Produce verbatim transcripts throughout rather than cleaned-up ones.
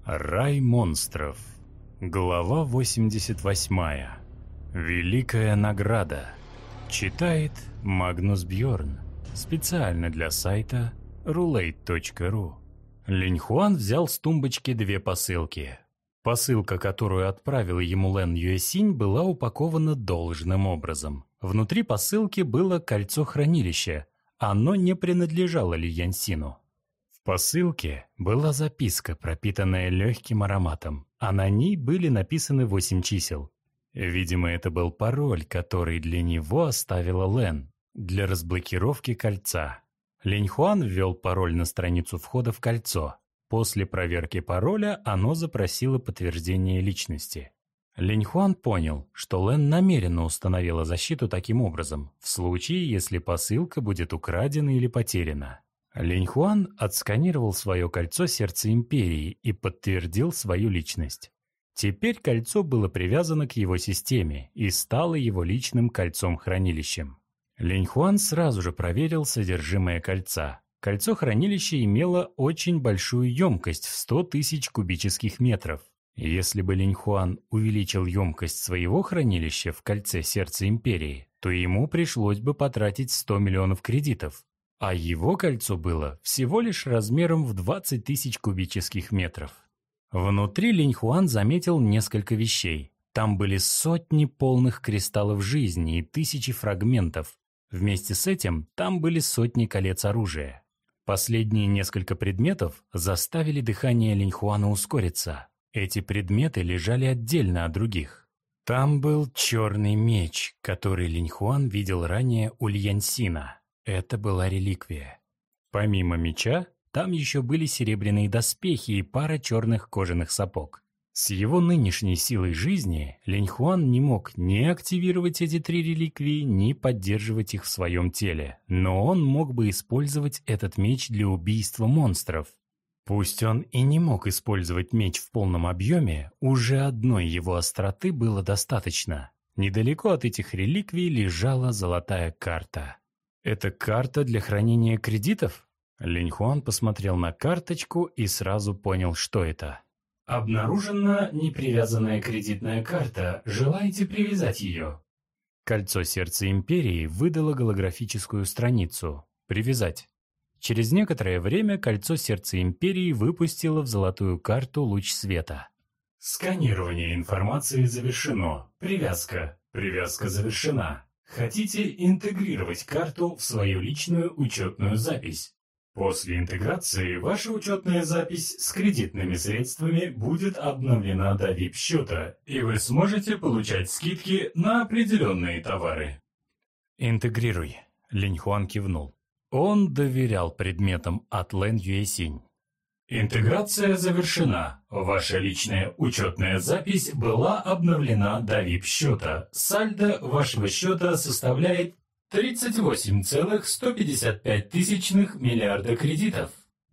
Рай монстров. Глава восемьдесят восьмая. Великая награда. Читает Магнус Бьорн. Специально для сайта рулейт точка ру. Линьхуан взял с тумбочки две посылки. Посылка, которую отправил ему Лэн Юэсинь, была упакована должным образом. Внутри посылки было кольцо-хранилище. Оно не принадлежало Ли Яньсину. В посылке была записка, пропитанная легким ароматом, а на ней были написаны восемь чисел. Видимо, это был пароль, который для него оставила Лэн для разблокировки кольца. Линьхуан ввел пароль на страницу входа в кольцо. После проверки пароля оно запросило подтверждение личности. Линьхуан понял, что Лэн намеренно установила защиту таким образом, в случае, если посылка будет украдена или потеряна. Линьхуан отсканировал свое кольцо сердца Империи и подтвердил свою личность. Теперь кольцо было привязано к его системе и стало его личным кольцом-хранилищем. Линьхуан сразу же проверил содержимое кольца. Кольцо-хранилище имело очень большую емкость в сто тысяч кубических метров. Если бы Линьхуан увеличил емкость своего хранилища в кольце сердца Империи, то ему пришлось бы потратить сто миллионов кредитов. А его кольцо было всего лишь размером в двадцать тысяч кубических метров. Внутри Линьхуан заметил несколько вещей. Там были сотни полных кристаллов жизни и тысячи фрагментов. Вместе с этим там были сотни колец оружия. Последние несколько предметов заставили дыхание Линьхуана ускориться. Эти предметы лежали отдельно от других. Там был черный меч, который Линьхуан видел ранее у Ли Яньсина. Это была реликвия. Помимо меча, там еще были серебряные доспехи и пара черных кожаных сапог. С его нынешней силой жизни Линьхуан не мог ни активировать эти три реликвии, ни поддерживать их в своем теле, но он мог бы использовать этот меч для убийства монстров. Пусть он и не мог использовать меч в полном объеме, уже одной его остроты было достаточно. Недалеко от этих реликвий лежала золотая карта. «Это карта для хранения кредитов?» Линьхуан посмотрел на карточку и сразу понял, что это. «Обнаружена непривязанная кредитная карта. Желаете привязать ее?» Кольцо сердца Империи выдало голографическую страницу. «Привязать». Через некоторое время кольцо сердца Империи выпустило в золотую карту луч света. «Сканирование информации завершено. Привязка. Привязка завершена. Хотите интегрировать карту в свою личную учетную запись? После интеграции ваша учетная запись с кредитными средствами будет обновлена до ви ай пи-счета, и вы сможете получать скидки на определенные товары». «Интегрируй», — Линьхуан кивнул. Он доверял предметам от Лэн Юэсинь. «Интеграция завершена. Ваша личная учетная запись была обновлена до ви ай пи-счета. Сальдо вашего счета составляет тридцать восемь целых сто пятьдесят пять тысячных миллиарда кредитов».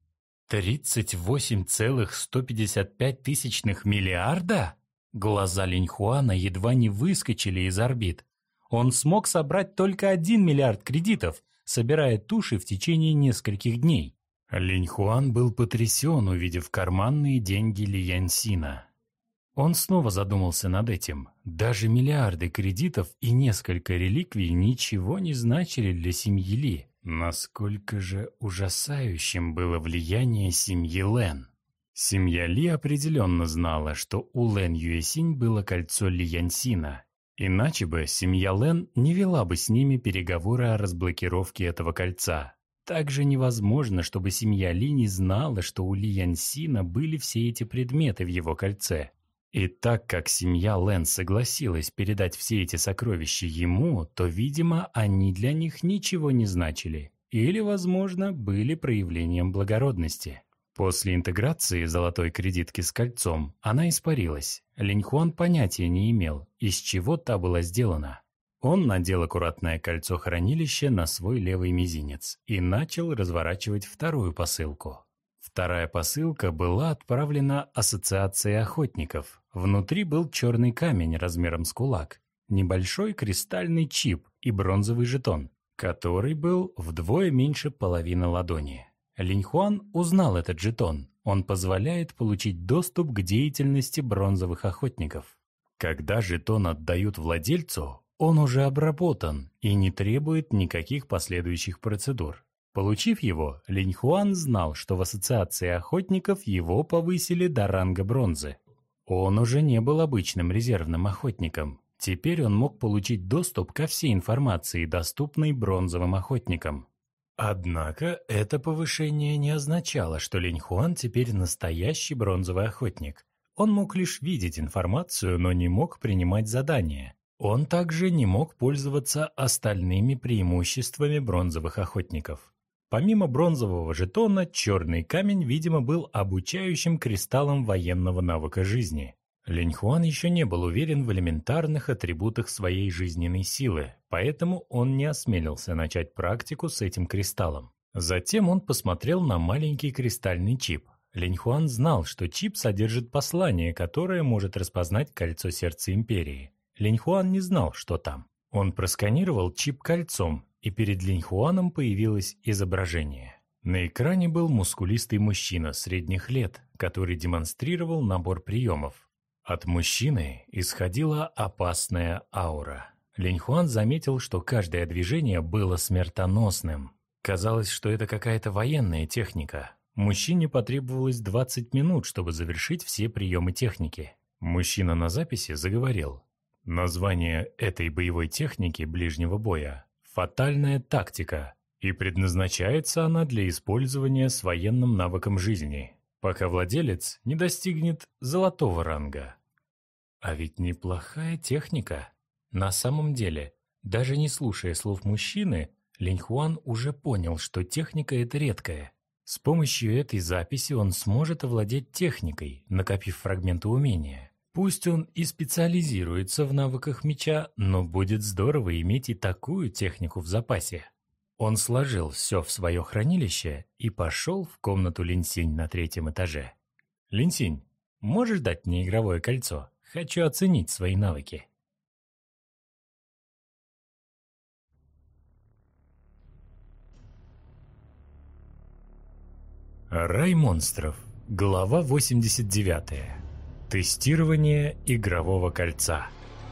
тридцать восемь целых сто пятьдесят пять тысячных миллиарда? Глаза Линьхуана едва не выскочили из орбит. Он смог собрать только один миллиард кредитов, собирая туши в течение нескольких дней. Линьхуан был потрясен, увидев карманные деньги Ли Яньсина. Он снова задумался над этим. Даже миллиарды кредитов и несколько реликвий ничего не значили для семьи Ли. Насколько же ужасающим было влияние семьи Лэн. Семья Ли определенно знала, что у Лэн Юэсинь было кольцо Ли Яньсина. Иначе бы семья Лэн не вела бы с ними переговоры о разблокировке этого кольца. Также невозможно, чтобы семья Ли не знала, что у Ли Яньсина были все эти предметы в его кольце. И так как семья Лэн согласилась передать все эти сокровища ему, то, видимо, они для них ничего не значили. Или, возможно, были проявлением благородности. После интеграции золотой кредитки с кольцом она испарилась. Линьхуан понятия не имел, из чего та была сделана. Он надел аккуратное кольцо-хранилище на свой левый мизинец и начал разворачивать вторую посылку. Вторая посылка была отправлена Ассоциацией охотников. Внутри был черный камень размером с кулак, небольшой кристальный чип и бронзовый жетон, который был вдвое меньше половины ладони. Линьхуан узнал этот жетон. Он позволяет получить доступ к деятельности бронзовых охотников. Когда жетон отдают владельцу, он уже обработан и не требует никаких последующих процедур. Получив его, Линьхуан знал, что в ассоциации охотников его повысили до ранга бронзы. Он уже не был обычным резервным охотником. Теперь он мог получить доступ ко всей информации, доступной бронзовым охотникам. Однако это повышение не означало, что Линьхуан теперь настоящий бронзовый охотник. Он мог лишь видеть информацию, но не мог принимать задания. Он также не мог пользоваться остальными преимуществами бронзовых охотников. Помимо бронзового жетона, черный камень, видимо, был обучающим кристаллом военного навыка жизни. Линьхуан еще не был уверен в элементарных атрибутах своей жизненной силы, поэтому он не осмелился начать практику с этим кристаллом. Затем он посмотрел на маленький кристальный чип. Линьхуан знал, что чип содержит послание, которое может распознать кольцо сердца Империи. Линьхуан не знал, что там. Он просканировал чип кольцом, и перед Линьхуаном появилось изображение. На экране был мускулистый мужчина средних лет, который демонстрировал набор приемов. От мужчины исходила опасная аура. Линьхуан заметил, что каждое движение было смертоносным. Казалось, что это какая-то военная техника. Мужчине потребовалось двадцать минут, чтобы завершить все приемы техники. Мужчина на записи заговорил. Название этой боевой техники ближнего боя – фатальная тактика, и предназначается она для использования с военным навыком жизни, пока владелец не достигнет золотого ранга. А ведь неплохая техника. На самом деле, даже не слушая слов мужчины, Линьхуан уже понял, что техника эта редкая. С помощью этой записи он сможет овладеть техникой, накопив фрагменты умения. Пусть он и специализируется в навыках меча, но будет здорово иметь и такую технику в запасе. Он сложил все в свое хранилище и пошел в комнату Линьсинь на третьем этаже. «Линьсинь, можешь дать мне игровое кольцо? Хочу оценить свои навыки». Рай монстров. Глава восемьдесят девятая. Тестирование игрового кольца.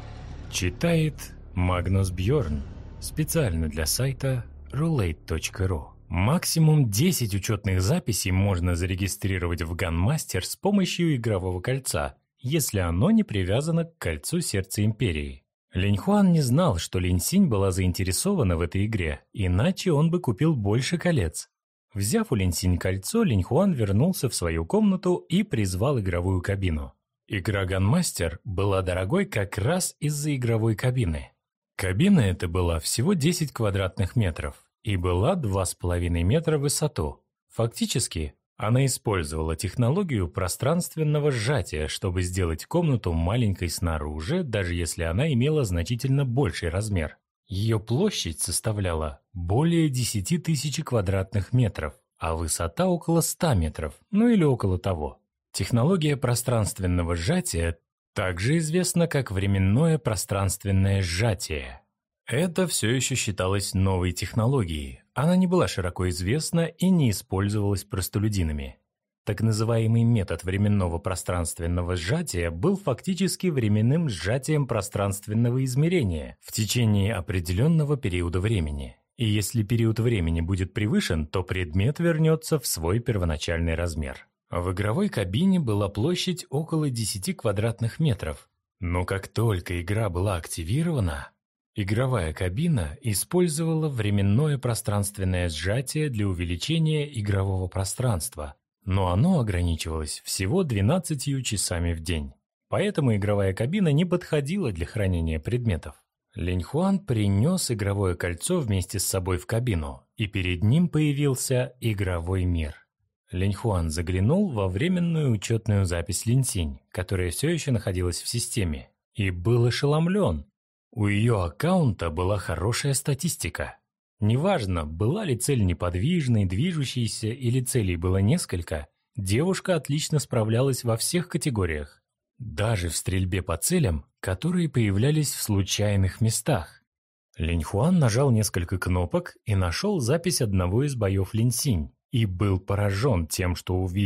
Читает Магнус Бьорн. Специально для сайта рулейт точка ру. Максимум десять учетных записей можно зарегистрировать в Gunmaster с помощью игрового кольца, если оно не привязано к кольцу сердца Империи. Линьхуан не знал, что Линьсинь была заинтересована в этой игре, иначе он бы купил больше колец. Взяв у Линьсинь кольцо, Линьхуан вернулся в свою комнату и призвал игровую кабину. Игра Gunmaster была дорогой как раз из-за игровой кабины. Кабина эта была всего десять квадратных метров и была два с половиной метра в высоту. Фактически, она использовала технологию пространственного сжатия, чтобы сделать комнату маленькой снаружи, даже если она имела значительно больший размер. Ее площадь составляла более десяти тысяч квадратных метров, а высота около ста метров, ну или около того. Технология пространственного сжатия также известна как временное пространственное сжатие. Это все еще считалось новой технологией. Она не была широко известна и не использовалась простолюдинами. Так называемый метод временного пространственного сжатия был фактически временным сжатием пространственного измерения в течение определенного периода времени. И если период времени будет превышен, то предмет вернется в свой первоначальный размер. В игровой кабине была площадь около десяти квадратных метров. Но как только игра была активирована, игровая кабина использовала временное пространственное сжатие для увеличения игрового пространства, но оно ограничивалось всего двенадцатью часами в день. Поэтому игровая кабина не подходила для хранения предметов. Линьхуан принес игровое кольцо вместе с собой в кабину, и перед ним появился игровой мир. Линьхуан заглянул во временную учетную запись Линьсинь, которая все еще находилась в системе, и был ошеломлен. У ее аккаунта была хорошая статистика. Неважно, была ли цель неподвижной, движущейся или целей было несколько, девушка отлично справлялась во всех категориях. Даже в стрельбе по целям, которые появлялись в случайных местах. Линьхуан нажал несколько кнопок и нашел запись одного из боев Линьсинь, и был поражен тем, что увидел.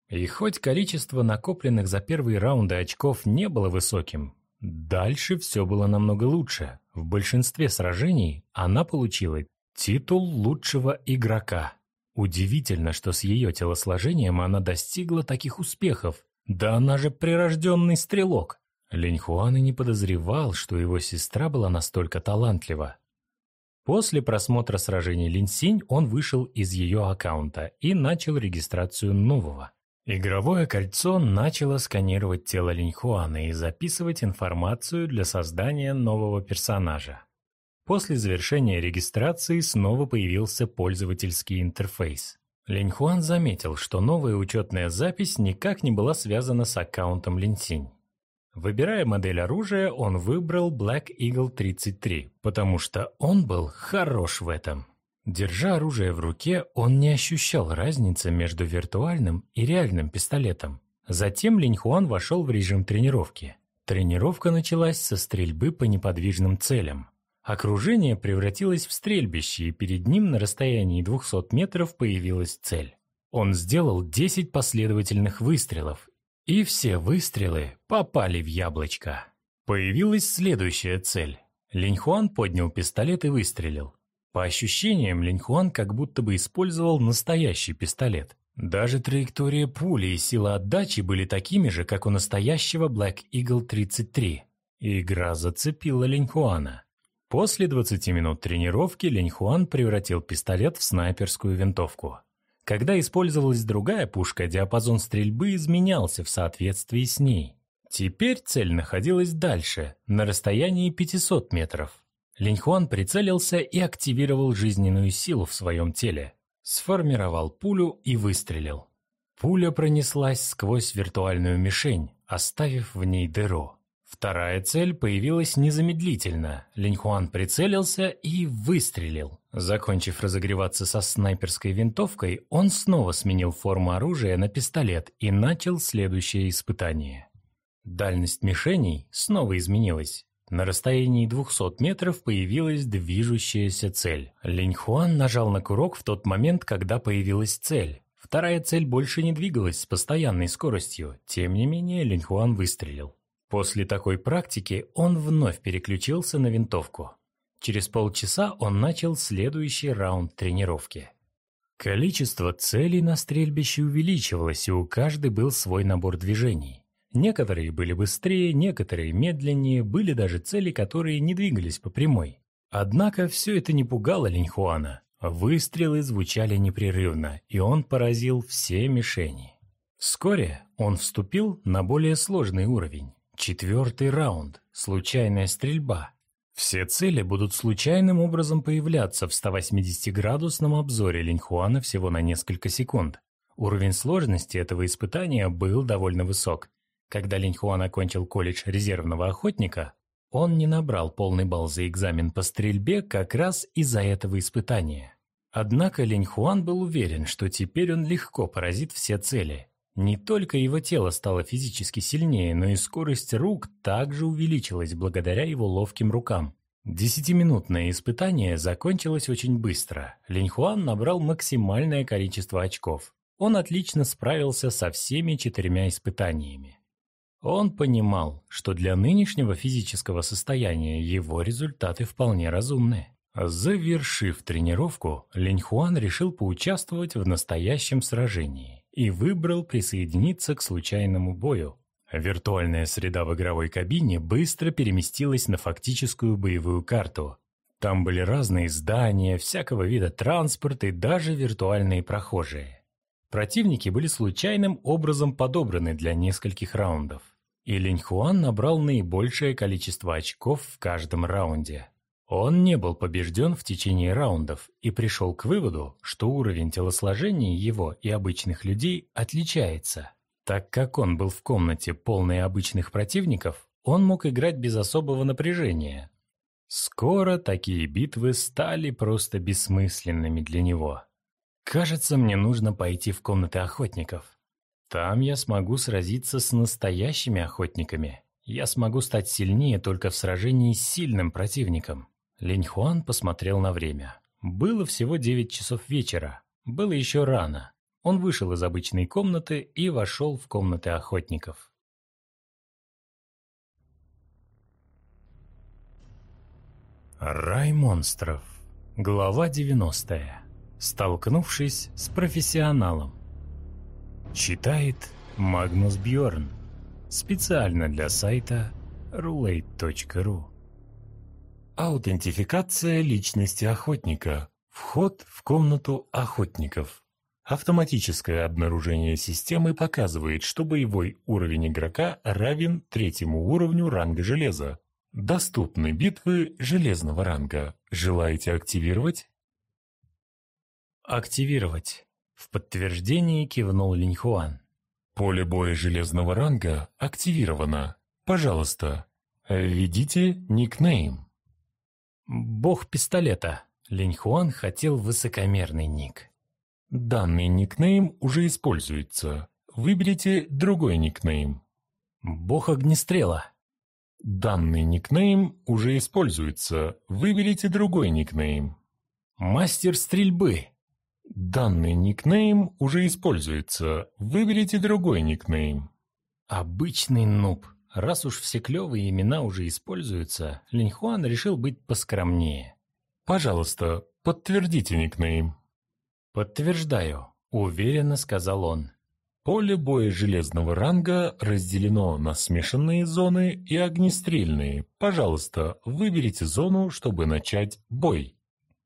И хоть количество накопленных за первые раунды очков не было высоким, дальше все было намного лучше. В большинстве сражений она получила титул лучшего игрока. Удивительно, что с ее телосложением она достигла таких успехов. Да она же прирожденный стрелок. Линь Хуан и не подозревал, что его сестра была настолько талантлива. После просмотра сражений Линь Синь он вышел из ее аккаунта и начал регистрацию нового. Игровое кольцо начало сканировать тело Линь Хуана и записывать информацию для создания нового персонажа. После завершения регистрации снова появился пользовательский интерфейс. Линь Хуан заметил, что новая учетная запись никак не была связана с аккаунтом Линь Синь. Выбирая модель оружия, он выбрал Black Eagle тридцать три, потому что он был хорош в этом. Держа оружие в руке, он не ощущал разницы между виртуальным и реальным пистолетом. Затем Линь Хуан вошел в режим тренировки. Тренировка началась со стрельбы по неподвижным целям. Окружение превратилось в стрельбище, и перед ним на расстоянии двухсот метров появилась цель. Он сделал десять последовательных выстрелов, и все выстрелы попали в яблочко. Появилась следующая цель. Линь Хуан поднял пистолет и выстрелил. По ощущениям, Линь Хуан как будто бы использовал настоящий пистолет. Даже траектория пули и сила отдачи были такими же, как у настоящего Black Eagle тридцать три. Игра зацепила Линь Хуана. После двадцати минут тренировки Линь Хуан превратил пистолет в снайперскую винтовку. Когда использовалась другая пушка, диапазон стрельбы изменялся в соответствии с ней. Теперь цель находилась дальше, на расстоянии пятисот метров. Линь Хуан прицелился и активировал жизненную силу в своем теле. Сформировал пулю и выстрелил. Пуля пронеслась сквозь виртуальную мишень, оставив в ней дыру. Вторая цель появилась незамедлительно. Линь Хуан прицелился и выстрелил. Закончив разогреваться со снайперской винтовкой, он снова сменил форму оружия на пистолет и начал следующее испытание. Дальность мишеней снова изменилась. На расстоянии двухсот метров появилась движущаяся цель. Линь Хуан нажал на курок в тот момент, когда появилась цель. Вторая цель больше не двигалась с постоянной скоростью. Тем не менее, Линь Хуан выстрелил. После такой практики он вновь переключился на винтовку. Через полчаса он начал следующий раунд тренировки. Количество целей на стрельбище увеличивалось, и у каждой был свой набор движений. Некоторые были быстрее, некоторые медленнее, были даже цели, которые не двигались по прямой. Однако все это не пугало Линь Хуана. Выстрелы звучали непрерывно, и он поразил все мишени. Вскоре он вступил на более сложный уровень. Четвертый раунд. Случайная стрельба. Все цели будут случайным образом появляться в ста восьмидесятиградусном обзоре Линь Хуана всего на несколько секунд. Уровень сложности этого испытания был довольно высок. Когда Линь Хуан окончил колледж резервного охотника, он не набрал полный балл за экзамен по стрельбе как раз из-за этого испытания. Однако Линь Хуан был уверен, что теперь он легко поразит все цели. Не только его тело стало физически сильнее, но и скорость рук также увеличилась благодаря его ловким рукам. Десятиминутное испытание закончилось очень быстро. Линь Хуан набрал максимальное количество очков. Он отлично справился со всеми четырьмя испытаниями. Он понимал, что для нынешнего физического состояния его результаты вполне разумны. Завершив тренировку, Линь Хуан решил поучаствовать в настоящем сражении и выбрал присоединиться к случайному бою. Виртуальная среда в игровой кабине быстро переместилась на фактическую боевую карту. Там были разные здания, всякого вида транспорт и даже виртуальные прохожие. Противники были случайным образом подобраны для нескольких раундов. И Линь Хуан набрал наибольшее количество очков в каждом раунде. Он не был побежден в течение раундов и пришел к выводу, что уровень телосложения его и обычных людей отличается. Так как он был в комнате, полной обычных противников, он мог играть без особого напряжения. Скоро такие битвы стали просто бессмысленными для него. Кажется, мне нужно пойти в комнаты охотников. Там я смогу сразиться с настоящими охотниками. Я смогу стать сильнее только в сражении с сильным противником. Линь Хуан посмотрел на время. Было всего девять часов вечера. Было еще рано. Он вышел из обычной комнаты и вошел в комнаты охотников. Рай монстров. Глава девяностая. Столкнувшись с профессионалом. Читает Магнус Бьорн. Специально для сайта рулейт точка ру. Аутентификация личности охотника. Вход в комнату охотников. Автоматическое обнаружение системы показывает, что боевой уровень игрока равен третьему уровню ранга железа. Доступны битвы железного ранга. Желаете активировать? Активировать. В подтверждении кивнул Линьхуан. Поле боя железного ранга активировано. Пожалуйста, введите никнейм. Бог пистолета. Линьхуан хотел высокомерный ник. Данный никнейм уже используется. Выберите другой никнейм. Бог огнестрела. Данный никнейм уже используется. Выберите другой никнейм. Мастер стрельбы. Данный никнейм уже используется. Выберите другой никнейм. Обычный нуб. Раз уж все клевые имена уже используются, Линьхуан решил быть поскромнее. Пожалуйста, подтвердите никнейм. «Подтверждаю», — уверенно сказал он. Поле боя железного ранга разделено на смешанные зоны и огнестрельные. Пожалуйста, выберите зону, чтобы начать бой.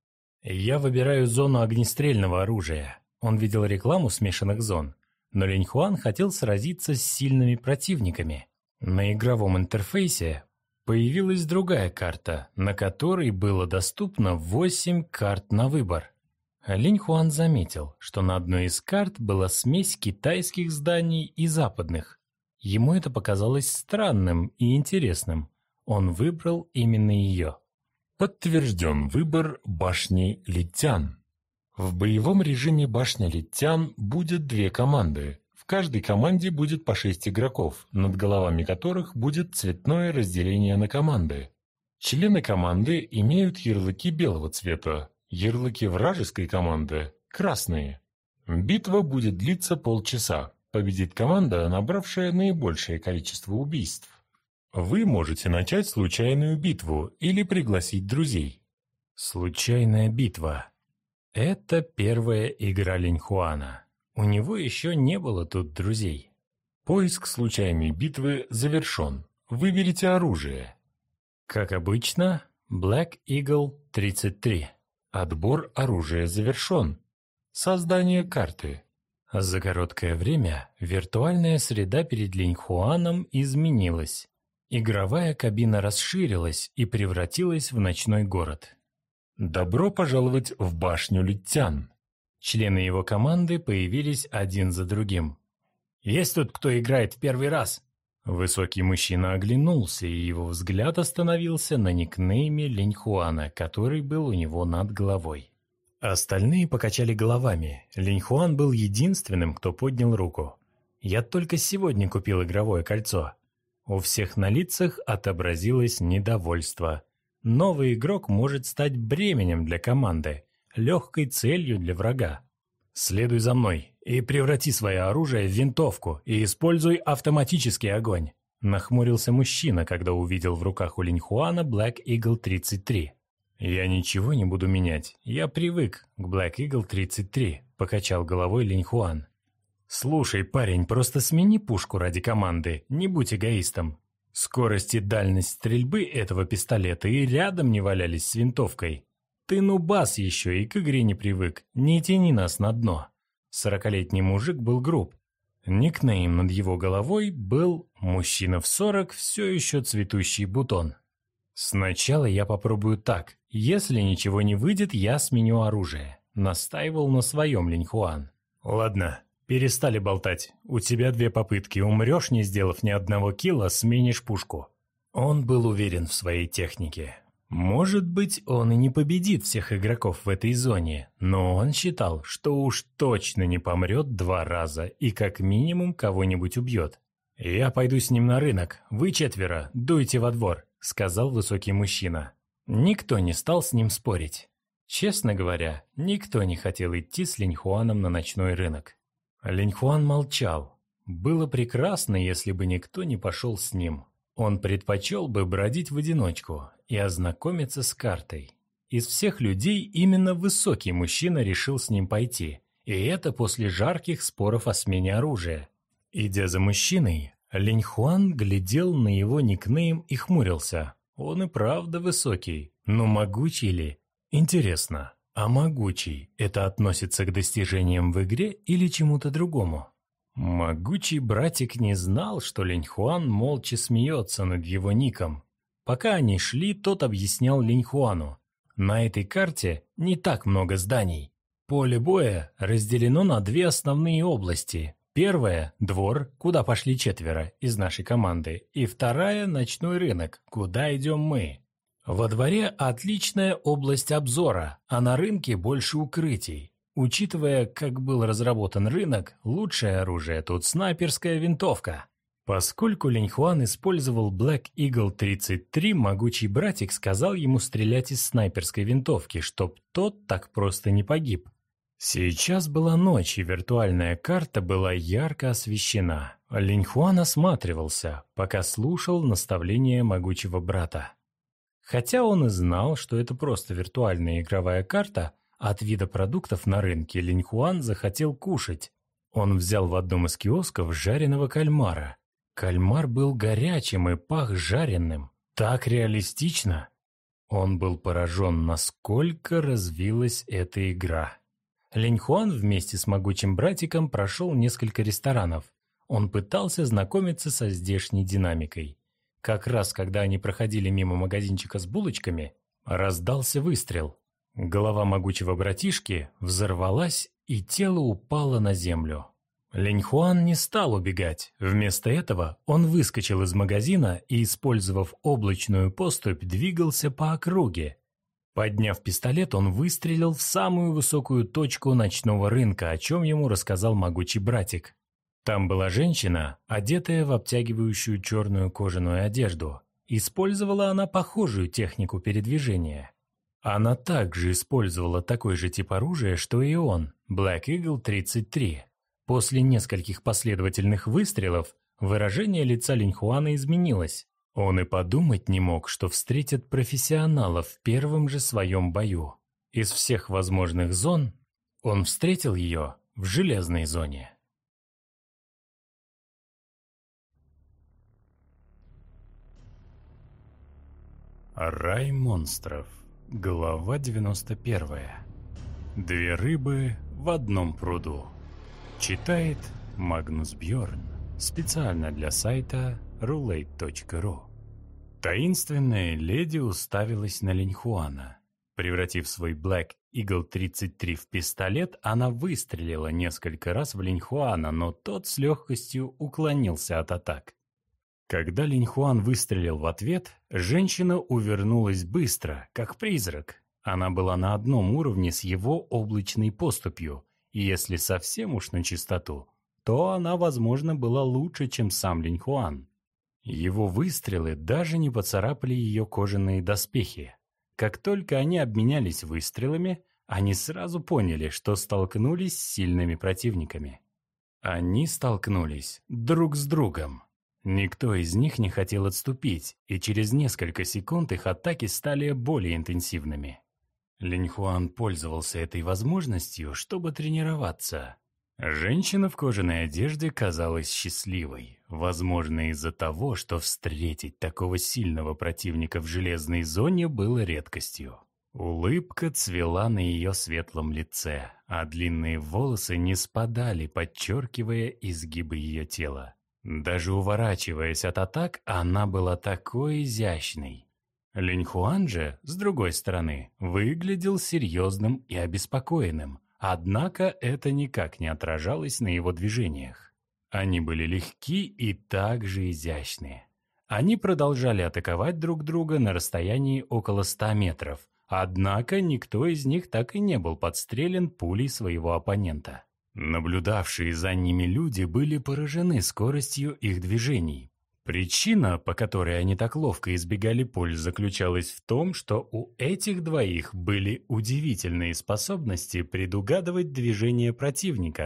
Я выбираю зону огнестрельного оружия. Он видел рекламу смешанных зон, но Линьхуан хотел сразиться с сильными противниками. На игровом интерфейсе появилась другая карта, на которой было доступно восемь карт на выбор. Линьхуан заметил, что на одной из карт была смесь китайских зданий и западных. Ему это показалось странным и интересным. Он выбрал именно ее. Подтвержден выбор башни Литян. В боевом режиме башня Литян будет две команды. В каждой команде будет по шесть игроков, над головами которых будет цветное разделение на команды. Члены команды имеют ярлыки белого цвета. Ярлыки вражеской команды – красные. Битва будет длиться полчаса. Победит команда, набравшая наибольшее количество убийств. Вы можете начать случайную битву или пригласить друзей. Случайная битва. Это первая игра Линьхуана. У него еще не было тут друзей. Поиск случайной битвы завершен. Выберите оружие. Как обычно, Black Eagle тридцать три. Отбор оружия завершен. Создание карты. За короткое время виртуальная среда перед Линьхуаном изменилась. Игровая кабина расширилась и превратилась в ночной город. Добро пожаловать в башню Литян. Члены его команды появились один за другим. «Есть тут кто играет в первый раз?» Высокий мужчина оглянулся, и его взгляд остановился на никнейме Линьхуана, который был у него над головой. Остальные покачали головами. Линьхуан был единственным, кто поднял руку. «Я только сегодня купил игровое кольцо». У всех на лицах отобразилось недовольство. Новый игрок может стать бременем для команды, легкой целью для врага. «Следуй за мной и преврати свое оружие в винтовку и используй автоматический огонь», — нахмурился мужчина, когда увидел в руках у Линьхуана Black Eagle тридцать три. «Я ничего не буду менять, я привык к Black Eagle тридцать три», — покачал головой Линьхуан. «Слушай, парень, просто смени пушку ради команды, не будь эгоистом. Скорость и дальность стрельбы этого пистолета и рядом не валялись с винтовкой. Ты нубас еще и к игре не привык, не тяни нас на дно». Сорокалетний мужик был груб. Никнейм над его головой был «Мужчина в сорок, все еще цветущий бутон». «Сначала я попробую так. Если ничего не выйдет, я сменю оружие», — настаивал на своем Линьхуан. «Ладно, перестали болтать. У тебя две попытки. Умрешь, не сделав ни одного килла, сменишь пушку». Он был уверен в своей технике. Может быть, он и не победит всех игроков в этой зоне, но он считал, что уж точно не помрет два раза и как минимум кого-нибудь убьет. «Я пойду с ним на рынок. Вы четверо, дуйте во двор», — сказал высокий мужчина. Никто не стал с ним спорить. Честно говоря, никто не хотел идти с Линьхуаном на ночной рынок. Линьхуан молчал. Было прекрасно, если бы никто не пошел с ним. Он предпочел бы бродить в одиночку и ознакомиться с картой. Из всех людей именно высокий мужчина решил с ним пойти, и это после жарких споров о смене оружия. Идя за мужчиной, Линьхуан глядел на его никнейм и хмурился. Он и правда высокий, но могучий ли? Интересно, а могучий – это относится к достижениям в игре или чему-то другому? Могучий братик не знал, что Линьхуан молча смеется над его ником. Пока они шли, тот объяснял Линьхуану. На этой карте не так много зданий. Поле боя разделено на две основные области. Первая – двор, куда пошли четверо из нашей команды, и вторая – ночной рынок, куда идем мы. Во дворе отличная область обзора, а на рынке больше укрытий. Учитывая, как был разработан рынок, лучшее оружие тут снайперская винтовка. Поскольку Линьхуан использовал Black Eagle тридцать три, могучий братик сказал ему стрелять из снайперской винтовки, чтоб тот так просто не погиб. Сейчас была ночь, и виртуальная карта была ярко освещена. Линьхуан осматривался, пока слушал наставления могучего брата. Хотя он и знал, что это просто виртуальная игровая карта, от вида продуктов на рынке Линьхуан захотел кушать. Он взял в одном из киосков жареного кальмара. Кальмар был горячим и пах жареным. Так реалистично! Он был поражен, насколько развилась эта игра. Линьхуан вместе с могучим братиком прошел несколько ресторанов. Он пытался знакомиться со здешней динамикой. Как раз когда они проходили мимо магазинчика с булочками, раздался выстрел. Голова могучего братишки взорвалась, и тело упало на землю. Линьхуан не стал убегать. Вместо этого он выскочил из магазина и, использовав облачную поступь, двигался по округе. Подняв пистолет, он выстрелил в самую высокую точку ночного рынка, о чем ему рассказал могучий братик. Там была женщина, одетая в обтягивающую черную кожаную одежду. Использовала она похожую технику передвижения. Она также использовала такой же тип оружия, что и он, Black Eagle тридцать три. После нескольких последовательных выстрелов выражение лица Линьхуана изменилось. Он и подумать не мог, что встретит профессионала в первом же своем бою. Из всех возможных зон он встретил ее в железной зоне. Рай монстров. Глава девяносто первая. Две рыбы в одном пруду. Читает Магнус Бьорн. Специально для сайта рулейт точка ру. Таинственная леди уставилась на Линьхуана. Превратив свой Black Eagle тридцать три в пистолет, она выстрелила несколько раз в Линьхуана, но тот с легкостью уклонился от атак. Когда Линьхуан выстрелил в ответ, женщина увернулась быстро, как призрак. Она была на одном уровне с его облачной поступью, и если совсем уж на чистоту, то она, возможно, была лучше, чем сам Линьхуан. Его выстрелы даже не поцарапали ее кожаные доспехи. Как только они обменялись выстрелами, они сразу поняли, что столкнулись с сильными противниками. Они столкнулись друг с другом. Никто из них не хотел отступить, и через несколько секунд их атаки стали более интенсивными. Линьхуан пользовался этой возможностью, чтобы тренироваться. Женщина в кожаной одежде казалась счастливой, возможно, из-за того, что встретить такого сильного противника в железной зоне было редкостью. Улыбка цвела на ее светлом лице, а длинные волосы не спадали, подчеркивая изгибы ее тела. Даже уворачиваясь от атак, она была такой изящной. Линьхуан же, с другой стороны, выглядел серьезным и обеспокоенным, однако это никак не отражалось на его движениях. Они были легки и также изящны. Они продолжали атаковать друг друга на расстоянии около ста метров, однако никто из них так и не был подстрелен пулей своего оппонента. Наблюдавшие за ними люди были поражены скоростью их движений. Причина, по которой они так ловко избегали пуль, заключалась в том, что у этих двоих были удивительные способности предугадывать движение противника,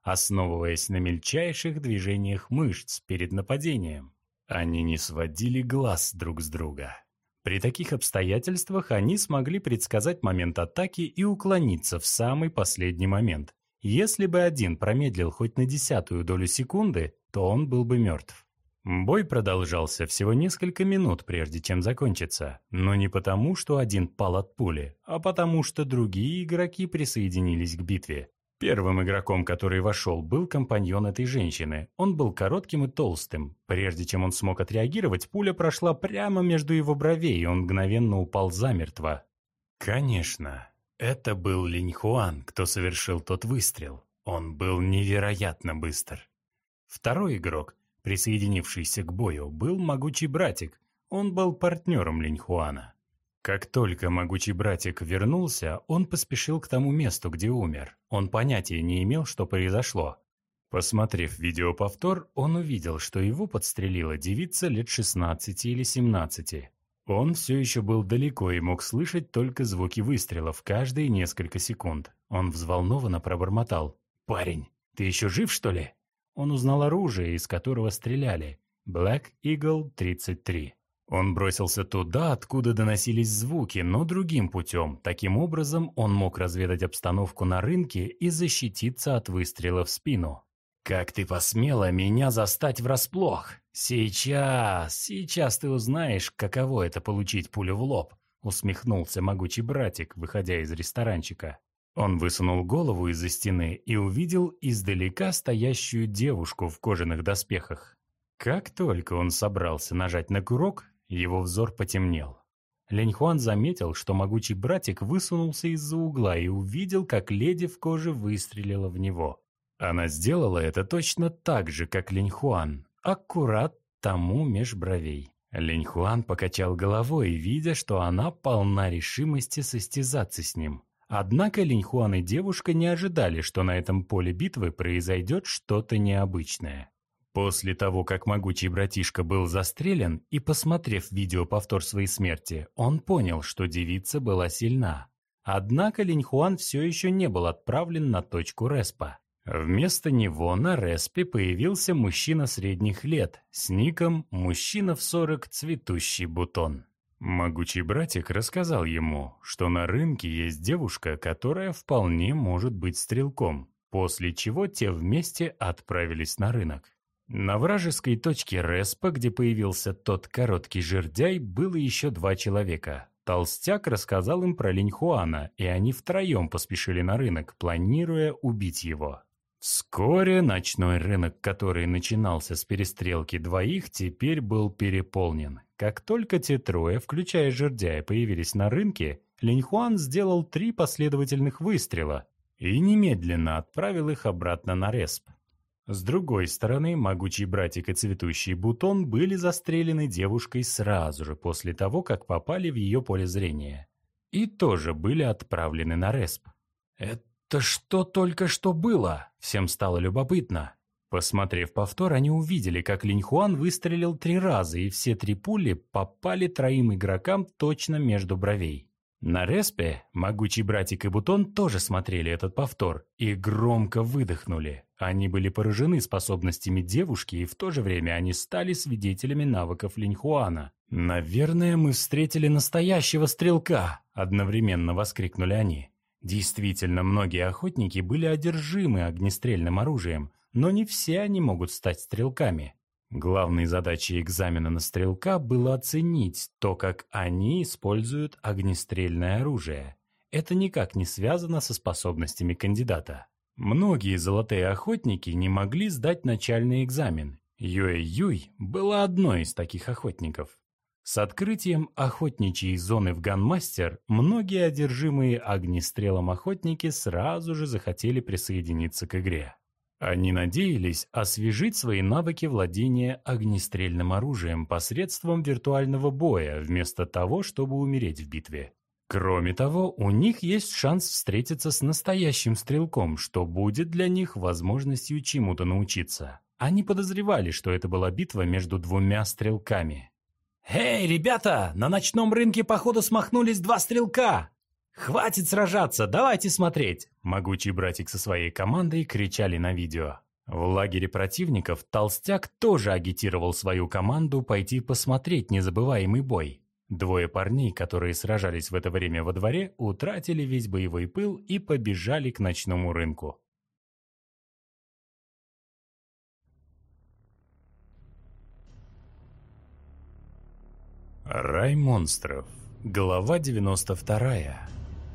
основываясь на мельчайших движениях мышц перед нападением. Они не сводили глаз друг с друга. При таких обстоятельствах они смогли предсказать момент атаки и уклониться в самый последний момент. Если бы один промедлил хоть на десятую долю секунды, то он был бы мертв. Бой продолжался всего несколько минут, прежде чем закончиться, но не потому, что один пал от пули, а потому, что другие игроки присоединились к битве. Первым игроком, который вошел, был компаньон этой женщины. Он был коротким и толстым. Прежде чем он смог отреагировать, пуля прошла прямо между его бровей, и он мгновенно упал замертво. Конечно, это был Линь Хуан, кто совершил тот выстрел. Он был невероятно быстр. Второй игрок, присоединившийся к бою, был могучий братик. Он был партнером Линь Хуана. Как только могучий братик вернулся, он поспешил к тому месту, где умер. Он понятия не имел, что произошло. Посмотрев видеоповтор, он увидел, что его подстрелила девица лет шестнадцати или семнадцати. Он все еще был далеко и мог слышать только звуки выстрелов каждые несколько секунд. Он взволнованно пробормотал: «Парень, ты еще жив, что ли?» Он узнал оружие, из которого стреляли. Black Eagle тридцать три. Он бросился туда, откуда доносились звуки, но другим путем. Таким образом, он мог разведать обстановку на рынке и защититься от выстрела в спину. «Как ты посмела меня застать врасплох? Сейчас, сейчас ты узнаешь, каково это получить пулю в лоб», усмехнулся могучий братик, выходя из ресторанчика. Он высунул голову из-за стены и увидел издалека стоящую девушку в кожаных доспехах. Как только он собрался нажать на курок, его взор потемнел. Линь Хуан заметил, что могучий братик высунулся из-за угла и увидел, как леди в коже выстрелила в него. Она сделала это точно так же, как Линь Хуан, аккурат тому меж бровей. Линь Хуан покачал головой, видя, что она полна решимости состязаться с ним. Однако Линь Хуан и девушка не ожидали, что на этом поле битвы произойдет что-то необычное. После того, как могучий братишка был застрелен, и посмотрев видеоповтор своей смерти, он понял, что девица была сильна. Однако Линь Хуан все еще не был отправлен на точку респа. Вместо него на респе появился мужчина средних лет с ником «Мужчина в сорок цветущий бутон». Могучий братик рассказал ему, что на рынке есть девушка, которая вполне может быть стрелком, после чего те вместе отправились на рынок. На вражеской точке респа, где появился тот короткий жердяй, было еще два человека. Толстяк рассказал им про Линь Хуана, и они втроем поспешили на рынок, планируя убить его. Вскоре ночной рынок, который начинался с перестрелки двоих, теперь был переполнен. Как только те трое, включая жердяя, появились на рынке, Линь Хуан сделал три последовательных выстрела и немедленно отправил их обратно на респ. С другой стороны, могучий братик и цветущий бутон были застрелены девушкой сразу же после того, как попали в ее поле зрения. И тоже были отправлены на респ. «Это что только что было?» Всем стало любопытно. Посмотрев повтор, они увидели, как Линь Хуан выстрелил три раза, и все три пули попали троим игрокам точно между бровей. На респе могучий братик и бутон тоже смотрели этот повтор и громко выдохнули. Они были поражены способностями девушки, и в то же время они стали свидетелями навыков Линь Хуана. «Наверное, мы встретили настоящего стрелка!» – одновременно воскликнули они. Действительно, многие охотники были одержимы огнестрельным оружием, но не все они могут стать стрелками. Главной задачей экзамена на стрелка было оценить то, как они используют огнестрельное оружие. Это никак не связано со способностями кандидата. Многие золотые охотники не могли сдать начальный экзамен. Юэ-Юй была одной из таких охотников. С открытием охотничьей зоны в Ганмастер многие одержимые огнестрелом охотники сразу же захотели присоединиться к игре. Они надеялись освежить свои навыки владения огнестрельным оружием посредством виртуального боя, вместо того, чтобы умереть в битве. Кроме того, у них есть шанс встретиться с настоящим стрелком, что будет для них возможностью чему-то научиться. Они подозревали, что это была битва между двумя стрелками. «Эй, ребята, на ночном рынке походу смахнулись два стрелка!» «Хватит сражаться, давайте смотреть!» Могучий братик со своей командой кричали на видео. В лагере противников Толстяк тоже агитировал свою команду пойти посмотреть незабываемый бой. Двое парней, которые сражались в это время во дворе, утратили весь боевой пыл и побежали к ночному рынку. Рай монстров. Глава девяносто вторая.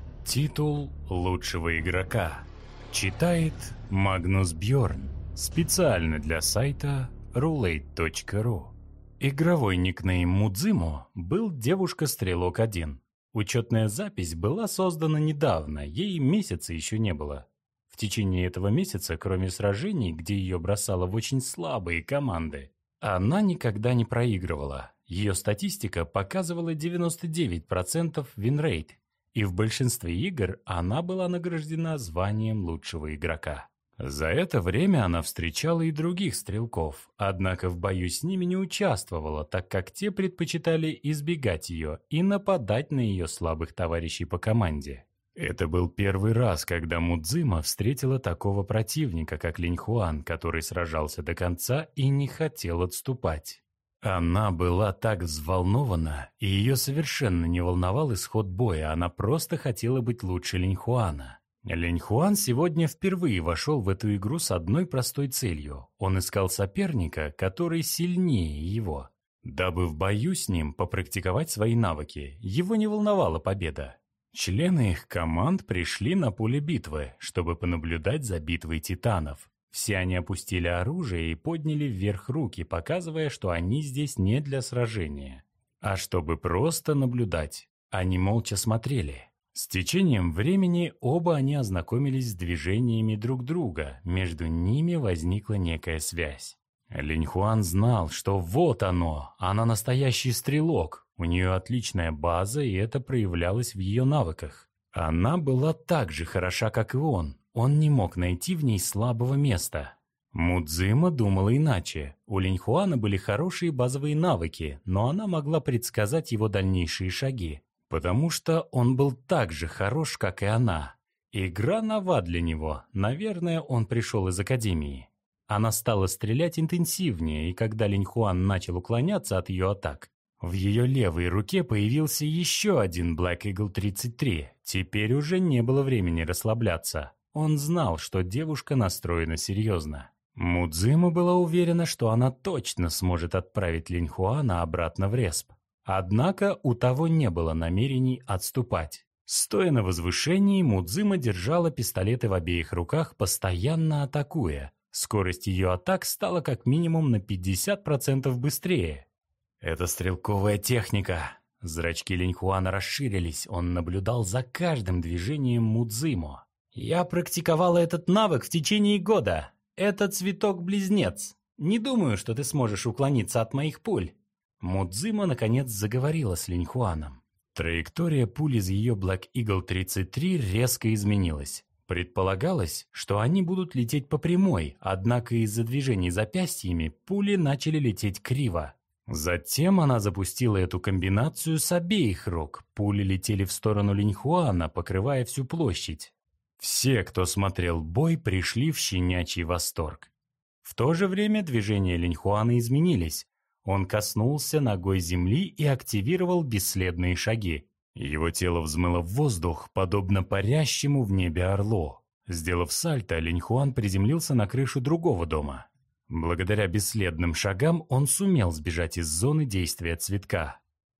Титул лучшего игрока. Читает Магнус Бьорн. Специально для сайта рулейт точка ру. Игровой никнейм Мудзимо был девушка-стрелок один. Учетная запись была создана недавно, ей месяца еще не было. В течение этого месяца, кроме сражений, где ее бросало в очень слабые команды, она никогда не проигрывала. Ее статистика показывала девяносто девять процентов винрейт, и в большинстве игр она была награждена званием лучшего игрока. За это время она встречала и других стрелков, однако в бою с ними не участвовала, так как те предпочитали избегать ее и нападать на ее слабых товарищей по команде. Это был первый раз, когда Мудзимо встретила такого противника, как Линьхуан, который сражался до конца и не хотел отступать. Она была так взволнована, и ее совершенно не волновал исход боя, она просто хотела быть лучше Линьхуана. Линьхуан сегодня впервые вошел в эту игру с одной простой целью. Он искал соперника, который сильнее его, дабы в бою с ним попрактиковать свои навыки. Его не волновала победа. Члены их команд пришли на поле битвы, чтобы понаблюдать за битвой титанов. Все они опустили оружие и подняли вверх руки, показывая, что они здесь не для сражения, а чтобы просто наблюдать. Они молча смотрели. С течением времени оба они ознакомились с движениями друг друга, между ними возникла некая связь. Линьхуан знал, что вот оно, она настоящий стрелок, у нее отличная база, и это проявлялось в ее навыках. Она была так же хороша, как и он, он не мог найти в ней слабого места. Мудзимо думала иначе, у Линьхуана были хорошие базовые навыки, но она могла предсказать его дальнейшие шаги. Потому что он был так же хорош, как и она. Игра нова для него, наверное, он пришел из академии. Она стала стрелять интенсивнее, и когда Линьхуан начал уклоняться от ее атак, в ее левой руке появился еще один Black Eagle тридцать три. Теперь уже не было времени расслабляться. Он знал, что девушка настроена серьезно. Мудзимо была уверена, что она точно сможет отправить Линьхуана обратно в респ. Однако у того не было намерений отступать. Стоя на возвышении, Мудзимо держала пистолеты в обеих руках, постоянно атакуя. Скорость ее атак стала как минимум на пятьдесят процентов быстрее. «Это стрелковая техника». Зрачки Линьхуана расширились, он наблюдал за каждым движением Мудзимо. «Я практиковала этот навык в течение года. Это цветок-близнец. Не думаю, что ты сможешь уклониться от моих пуль». Мудзимо наконец заговорила с Линьхуаном. Траектория пуль из ее Black Eagle тридцать три резко изменилась. Предполагалось, что они будут лететь по прямой, однако из-за движений запястьями пули начали лететь криво. Затем она запустила эту комбинацию с обеих рук. Пули летели в сторону Линьхуана, покрывая всю площадь. Все, кто смотрел бой, пришли в щенячий восторг. В то же время движения Линьхуана изменились. Он коснулся ногой земли и активировал бесследные шаги. Его тело взмыло в воздух, подобно парящему в небе орлу. Сделав сальто, Линьхуан приземлился на крышу другого дома. Благодаря бесследным шагам он сумел сбежать из зоны действия цветка.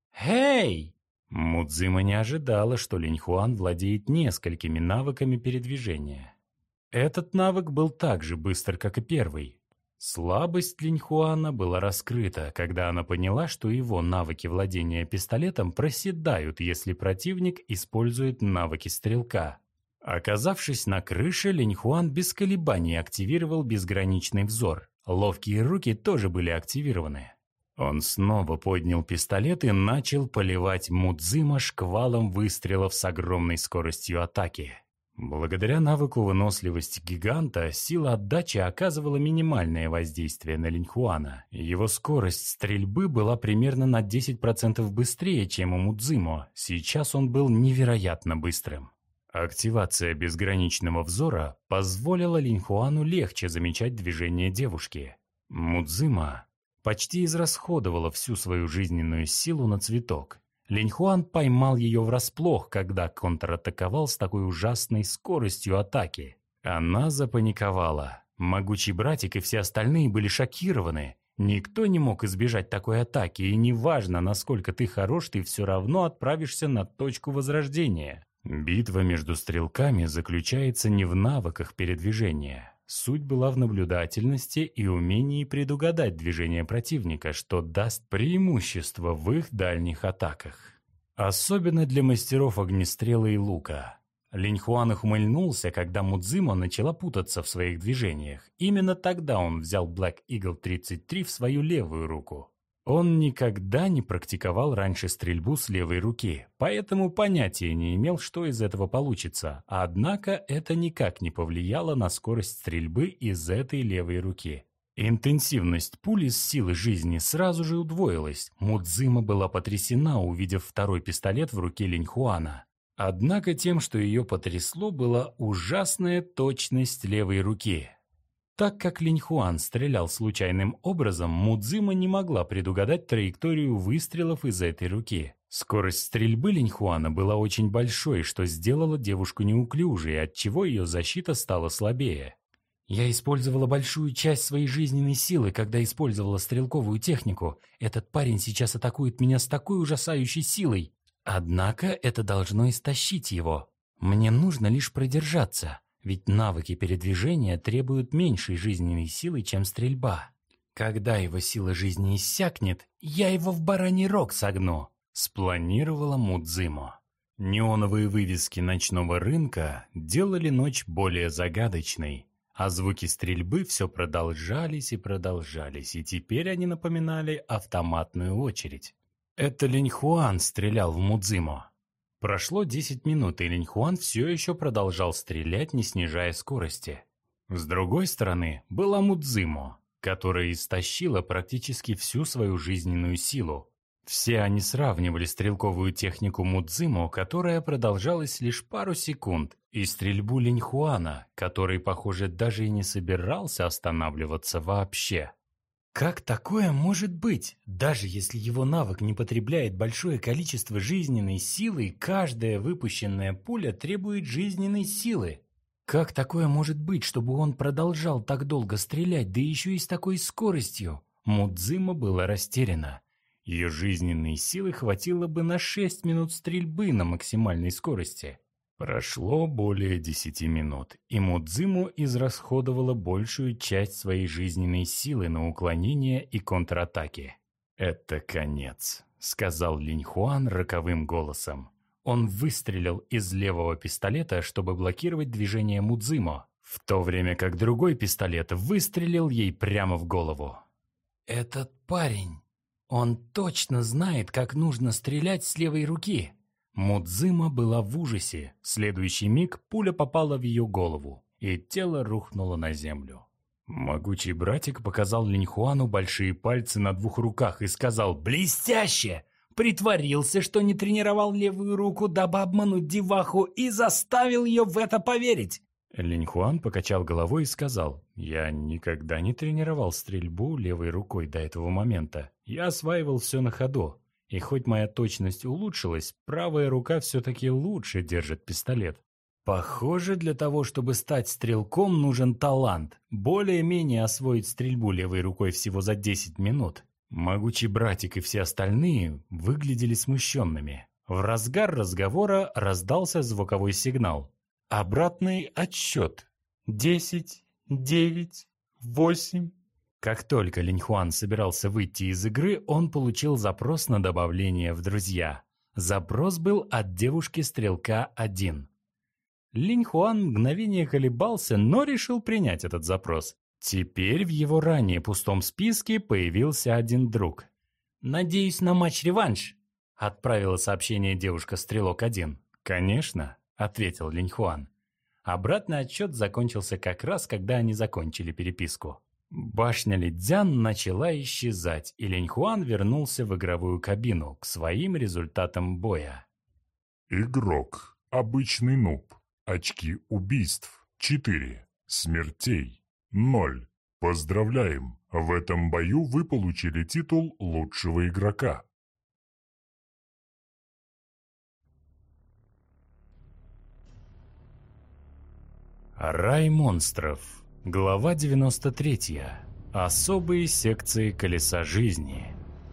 «Эй!» Мудзимо не ожидала, что Линьхуан владеет несколькими навыками передвижения. Этот навык был так же быстр, как и первый. Слабость Линьхуана была раскрыта, когда она поняла, что его навыки владения пистолетом проседают, если противник использует навыки стрелка. Оказавшись на крыше, Линьхуан без колебаний активировал безграничный взор. Ловкие руки тоже были активированы. Он снова поднял пистолет и начал поливать Мудзимо шквалом выстрелов с огромной скоростью атаки. Благодаря навыку выносливости гиганта, сила отдачи оказывала минимальное воздействие на Линьхуана. Его скорость стрельбы была примерно на десять процентов быстрее, чем у Мудзимо. Сейчас он был невероятно быстрым. Активация безграничного взора позволила Линьхуану легче замечать движения девушки. Мудзимо почти израсходовала всю свою жизненную силу на цветок. Линьхуан поймал ее врасплох, когда контратаковал с такой ужасной скоростью атаки. Она запаниковала. Могучий братик и все остальные были шокированы. Никто не мог избежать такой атаки, и неважно, насколько ты хорош, ты все равно отправишься на точку возрождения. Битва между стрелками заключается не в навыках передвижения. Суть была в наблюдательности и умении предугадать движение противника, что даст преимущество в их дальних атаках. Особенно для мастеров огнестрела и лука. Линьхуан ухмыльнулся, когда Мудзимо начала путаться в своих движениях. Именно тогда он взял Black Eagle тридцать три в свою левую руку. Он никогда не практиковал раньше стрельбу с левой руки, поэтому понятия не имел, что из этого получится. Однако это никак не повлияло на скорость стрельбы из этой левой руки. Интенсивность пули с силы жизни сразу же удвоилась. Мудзимо была потрясена, увидев второй пистолет в руке Линьхуана. Однако тем, что ее потрясло, была ужасная точность левой руки. Так как Линьхуан стрелял случайным образом, Мудзимо не могла предугадать траекторию выстрелов из этой руки. Скорость стрельбы Линьхуана была очень большой, что сделало девушку неуклюжей, отчего ее защита стала слабее. «Я использовала большую часть своей жизненной силы, когда использовала стрелковую технику. Этот парень сейчас атакует меня с такой ужасающей силой. Однако это должно истощить его. Мне нужно лишь продержаться. Ведь навыки передвижения требуют меньшей жизненной силы, чем стрельба. Когда его сила жизни иссякнет, я его в бараний рог согну», — спланировала Мудзимо. Неоновые вывески ночного рынка делали ночь более загадочной, а звуки стрельбы все продолжались и продолжались, и теперь они напоминали автоматную очередь. Это Линьхуан стрелял в Мудзимо. Прошло десять минут, и Линьхуан все еще продолжал стрелять, не снижая скорости. С другой стороны была Мудзимо, которая истощила практически всю свою жизненную силу. Все они сравнивали стрелковую технику Мудзимо, которая продолжалась лишь пару секунд, и стрельбу Линьхуана, который, похоже, даже и не собирался останавливаться вообще. Как такое может быть? Даже если его навык не потребляет большое количество жизненной силы, каждая выпущенная пуля требует жизненной силы. Как такое может быть, чтобы он продолжал так долго стрелять, да еще и с такой скоростью? Мудзимо была растеряна. Ее жизненной силы хватило бы на шесть минут стрельбы на максимальной скорости. Прошло более десяти минут, и Мудзимо израсходовала большую часть своей жизненной силы на уклонение и контратаки. «Это конец», — сказал Линьхуан роковым голосом. Он выстрелил из левого пистолета, чтобы блокировать движение Мудзимо, в то время как другой пистолет выстрелил ей прямо в голову. «Этот парень, он точно знает, как нужно стрелять с левой руки». Мудзимо была в ужасе. В следующий миг пуля попала в ее голову, и тело рухнуло на землю. Могучий братик показал Линьхуану большие пальцы на двух руках и сказал «Блестяще!» Притворился, что не тренировал левую руку, дабы обмануть деваху, и заставил ее в это поверить. Линьхуан покачал головой и сказал «Я никогда не тренировал стрельбу левой рукой до этого момента. Я осваивал все на ходу. И хоть моя точность улучшилась, правая рука все-таки лучше держит пистолет. Похоже, для того, чтобы стать стрелком, нужен талант. Более-менее освоить стрельбу левой рукой всего за десять минут». Могучий братик и все остальные выглядели смущенными. В разгар разговора раздался звуковой сигнал. Обратный отсчет. Десять, девять, восемь. Как только Линьхуан собирался выйти из игры, он получил запрос на добавление в друзья. Запрос был от девушки-стрелка один. Линьхуан мгновение колебался, но решил принять этот запрос. Теперь в его ранее пустом списке появился один друг. «Надеюсь на матч-реванш», — отправила сообщение девушка-стрелок один. «Конечно», — ответил Линьхуан. Обратный отсчет закончился как раз, когда они закончили переписку. Башня Лидзян начала исчезать, и Линьхуан вернулся в игровую кабину к своим результатам боя. Игрок. Обычный нуб. Очки убийств. четыре. Смертей. ноль. Поздравляем! В этом бою вы получили титул лучшего игрока. Рай монстров. Глава девяносто третья. Особые секции колеса жизни.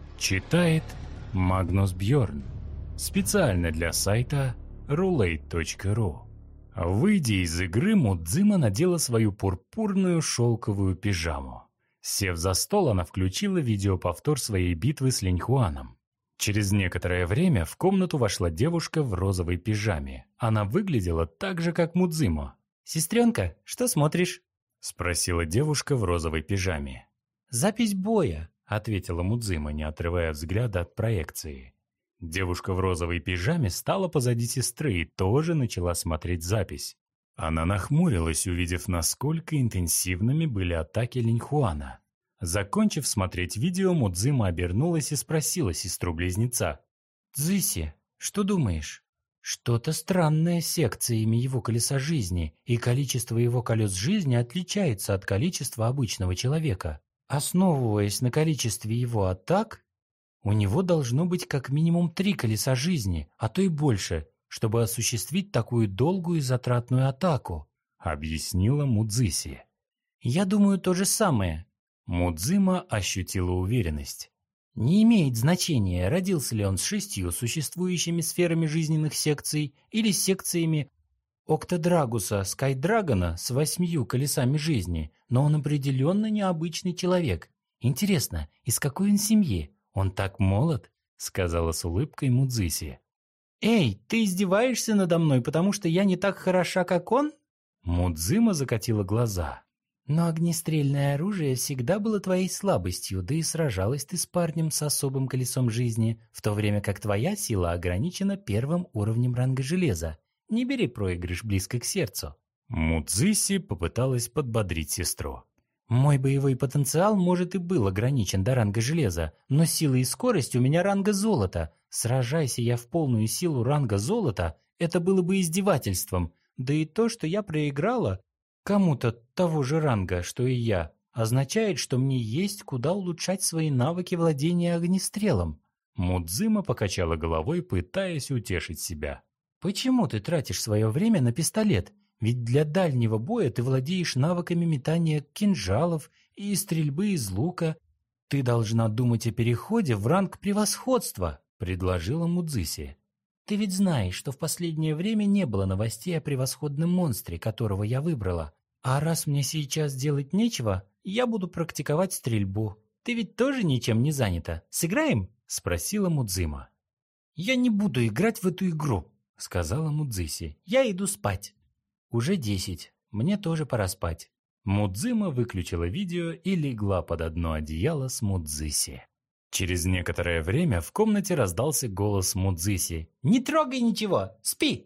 Читает Магнус Бьорн. Специально для сайта рулейт точка ру. Выйдя из игры, Мудзима надела свою пурпурную шелковую пижаму. Сев за стол, она включила видеоповтор своей битвы с Линьхуаном. Через некоторое время в комнату вошла девушка в розовой пижаме. Она выглядела так же, как Мудзима. «Сестренка, что смотришь?» – спросила девушка в розовой пижаме. «Запись боя», – ответила Мудзима, не отрывая взгляда от проекции. Девушка в розовой пижаме стала позади сестры и тоже начала смотреть запись. Она нахмурилась, увидев, насколько интенсивными были атаки Линьхуана. Закончив смотреть видео, Мудзима обернулась и спросила сестру-близнеца. «Цзыси, что думаешь? Что-то странное с секциями его колеса жизни, и количество его колес жизни отличается от количества обычного человека. Основываясь на количестве его атак, у него должно быть как минимум три колеса жизни, а то и больше, чтобы осуществить такую долгую и затратную атаку», — объяснила Мудзиси. «Я думаю то же самое». Мудзима ощутила уверенность. Не имеет значения, родился ли он с шестью существующими сферами жизненных секций или с секциями Октодрагуса Скайдрагона с восьмью колесами жизни, но он определенно необычный человек. Интересно, из какой он семьи? Он так молод, сказала с улыбкой Мудзиси. «Эй, ты издеваешься надо мной, потому что я не так хороша, как он?» Мудзима закатила глаза. «Но огнестрельное оружие всегда было твоей слабостью, да и сражалась ты с парнем с особым колесом жизни, в то время как твоя сила ограничена первым уровнем ранга железа. Не бери проигрыш близко к сердцу». Мудзиси попыталась подбодрить сестру. «Мой боевой потенциал, может, и был ограничен до ранга железа, но сила и скорость у меня ранга золота. Сражайся я в полную силу ранга золота, это было бы издевательством. Да и то, что я проиграла кому-то того же ранга, что и я, означает, что мне есть куда улучшать свои навыки владения огнестрелом». Мудзима покачала головой, пытаясь утешить себя. «Почему ты тратишь свое время на пистолет? Ведь для дальнего боя ты владеешь навыками метания кинжалов и стрельбы из лука. Ты должна думать о переходе в ранг превосходства», — предложила Мудзиси. «Ты ведь знаешь, что в последнее время не было новостей о превосходном монстре, которого я выбрала. А раз мне сейчас делать нечего, я буду практиковать стрельбу. Ты ведь тоже ничем не занята. Сыграем?» — спросила Мудзима. «Я не буду играть в эту игру», — сказала Мудзиси. «Я иду спать». «Уже десять. Мне тоже пора спать». Мудзима выключила видео и легла под одно одеяло с Мудзиси. Через некоторое время в комнате раздался голос Мудзиси. «Не трогай ничего! Спи!»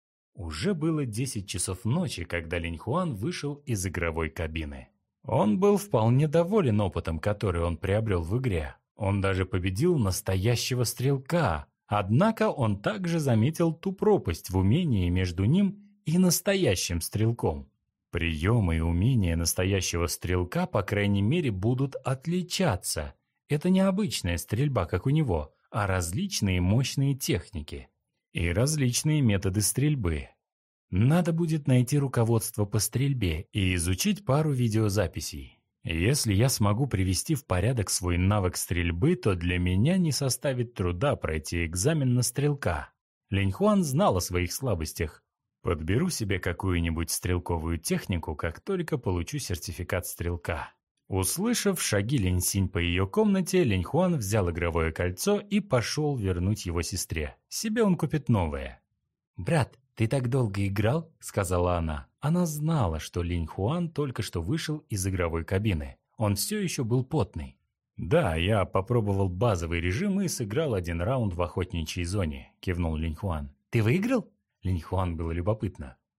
Уже было десять часов ночи, когда Линьхуан вышел из игровой кабины. Он был вполне доволен опытом, который он приобрел в игре. Он даже победил настоящего стрелка. Однако он также заметил ту пропасть в умении между ним и настоящим стрелком. Приемы и умения настоящего стрелка, по крайней мере, будут отличаться. Это не обычная стрельба, как у него, а различные мощные техники и различные методы стрельбы. Надо будет найти руководство по стрельбе и изучить пару видеозаписей. Если я смогу привести в порядок свой навык стрельбы, то для меня не составит труда пройти экзамен на стрелка. Линьхуан знал о своих слабостях. Подберу себе какую-нибудь стрелковую технику, как только получу сертификат стрелка. Услышав шаги Линьсинь по ее комнате, Линьхуан взял игровое кольцо и пошел вернуть его сестре. Себе он купит новое. «Брат, ты так долго играл?» – сказала она. Она знала, что Линьхуан только что вышел из игровой кабины. Он все еще был потный. «Да, я попробовал базовый режим и сыграл один раунд в охотничьей зоне», – кивнул Линьхуан. «Ты выиграл?» Линьхуан было любопытно.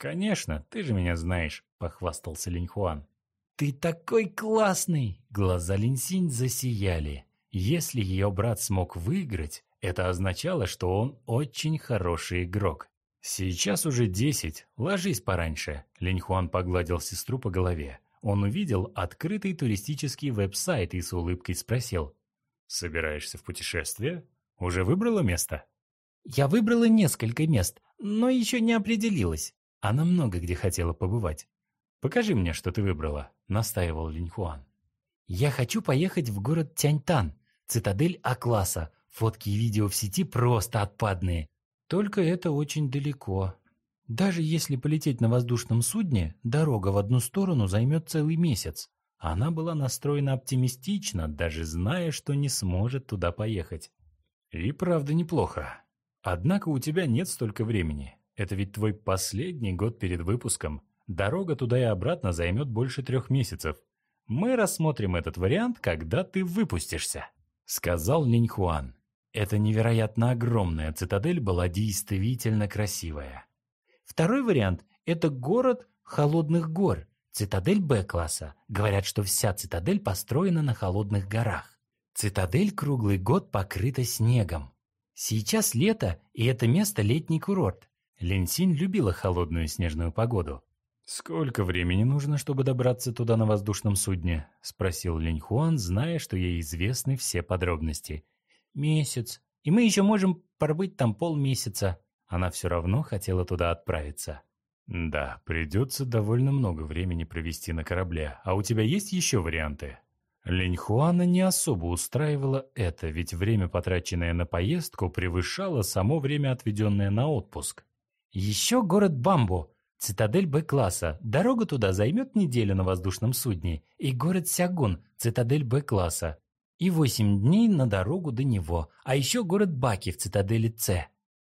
«Конечно, ты же меня знаешь», — похвастался Линьхуан. «Ты такой классный!» Глаза Линьсинь засияли. Если ее брат смог выиграть, это означало, что он очень хороший игрок. «Сейчас уже десять, ложись пораньше», — Линьхуан погладил сестру по голове. Он увидел открытый туристический веб-сайт и с улыбкой спросил: «Собираешься в путешествие? Уже выбрала место?» «Я выбрала несколько мест, но еще не определилась. Она много где хотела побывать». «Покажи мне, что ты выбрала», — настаивал Линьхуан. «Я хочу поехать в город Тяньтан, цитадель А-класса. Фотки и видео в сети просто отпадные. Только это очень далеко. Даже если полететь на воздушном судне, дорога в одну сторону займет целый месяц». Она была настроена оптимистично, даже зная, что не сможет туда поехать. «И правда неплохо. Однако у тебя нет столько времени. Это ведь твой последний год перед выпуском. Дорога туда и обратно займет больше трех месяцев. Мы рассмотрим этот вариант, когда ты выпустишься», — сказал Линьхуан. Эта невероятно огромная цитадель была действительно красивая. Второй вариант – это город Холодных гор, цитадель Б-класса. Говорят, что вся цитадель построена на холодных горах. Цитадель круглый год покрыта снегом. Сейчас лето, и это место летний курорт. Линьсинь любила холодную снежную погоду. «Сколько времени нужно, чтобы добраться туда на воздушном судне?» – спросил Линьхуан, зная, что ей известны все подробности. «Месяц. И мы еще можем пробыть там полмесяца». Она все равно хотела туда отправиться. «Да, придется довольно много времени провести на корабле. А у тебя есть еще варианты?» Линьхуана не особо устраивало это, ведь время, потраченное на поездку, превышало само время, отведенное на отпуск. «Еще город Бамбу, цитадель Б-класса. Дорога туда займет неделю на воздушном судне. И город Сягун, цитадель Б-класса. И восемь дней на дорогу до него. А еще город Баки в цитадели С».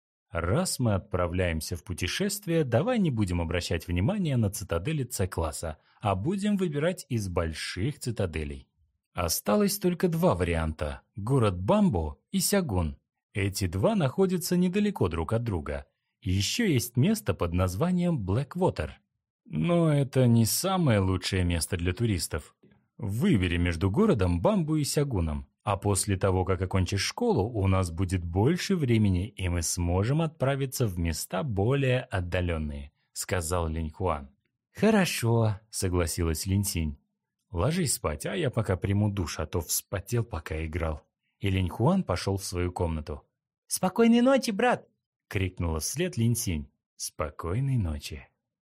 Раз мы отправляемся в путешествие, давай не будем обращать внимание на цитадели С-класса, а будем выбирать из больших цитаделей. Осталось только два варианта – город Бамбу и Сягун. Эти два находятся недалеко друг от друга. Еще есть место под названием Блэквотер. Но это не самое лучшее место для туристов. Выбери между городом Бамбу и Сягуном. А после того, как окончишь школу, у нас будет больше времени, и мы сможем отправиться в места более отдаленные», — сказал Линьхуан. «Хорошо», — согласилась Линьсинь. «Ложись спать, а я пока приму душ, а то вспотел, пока играл». И Линьхуан пошел в свою комнату. «Спокойной ночи, брат!» — крикнула вслед Линьсинь. «Спокойной ночи!»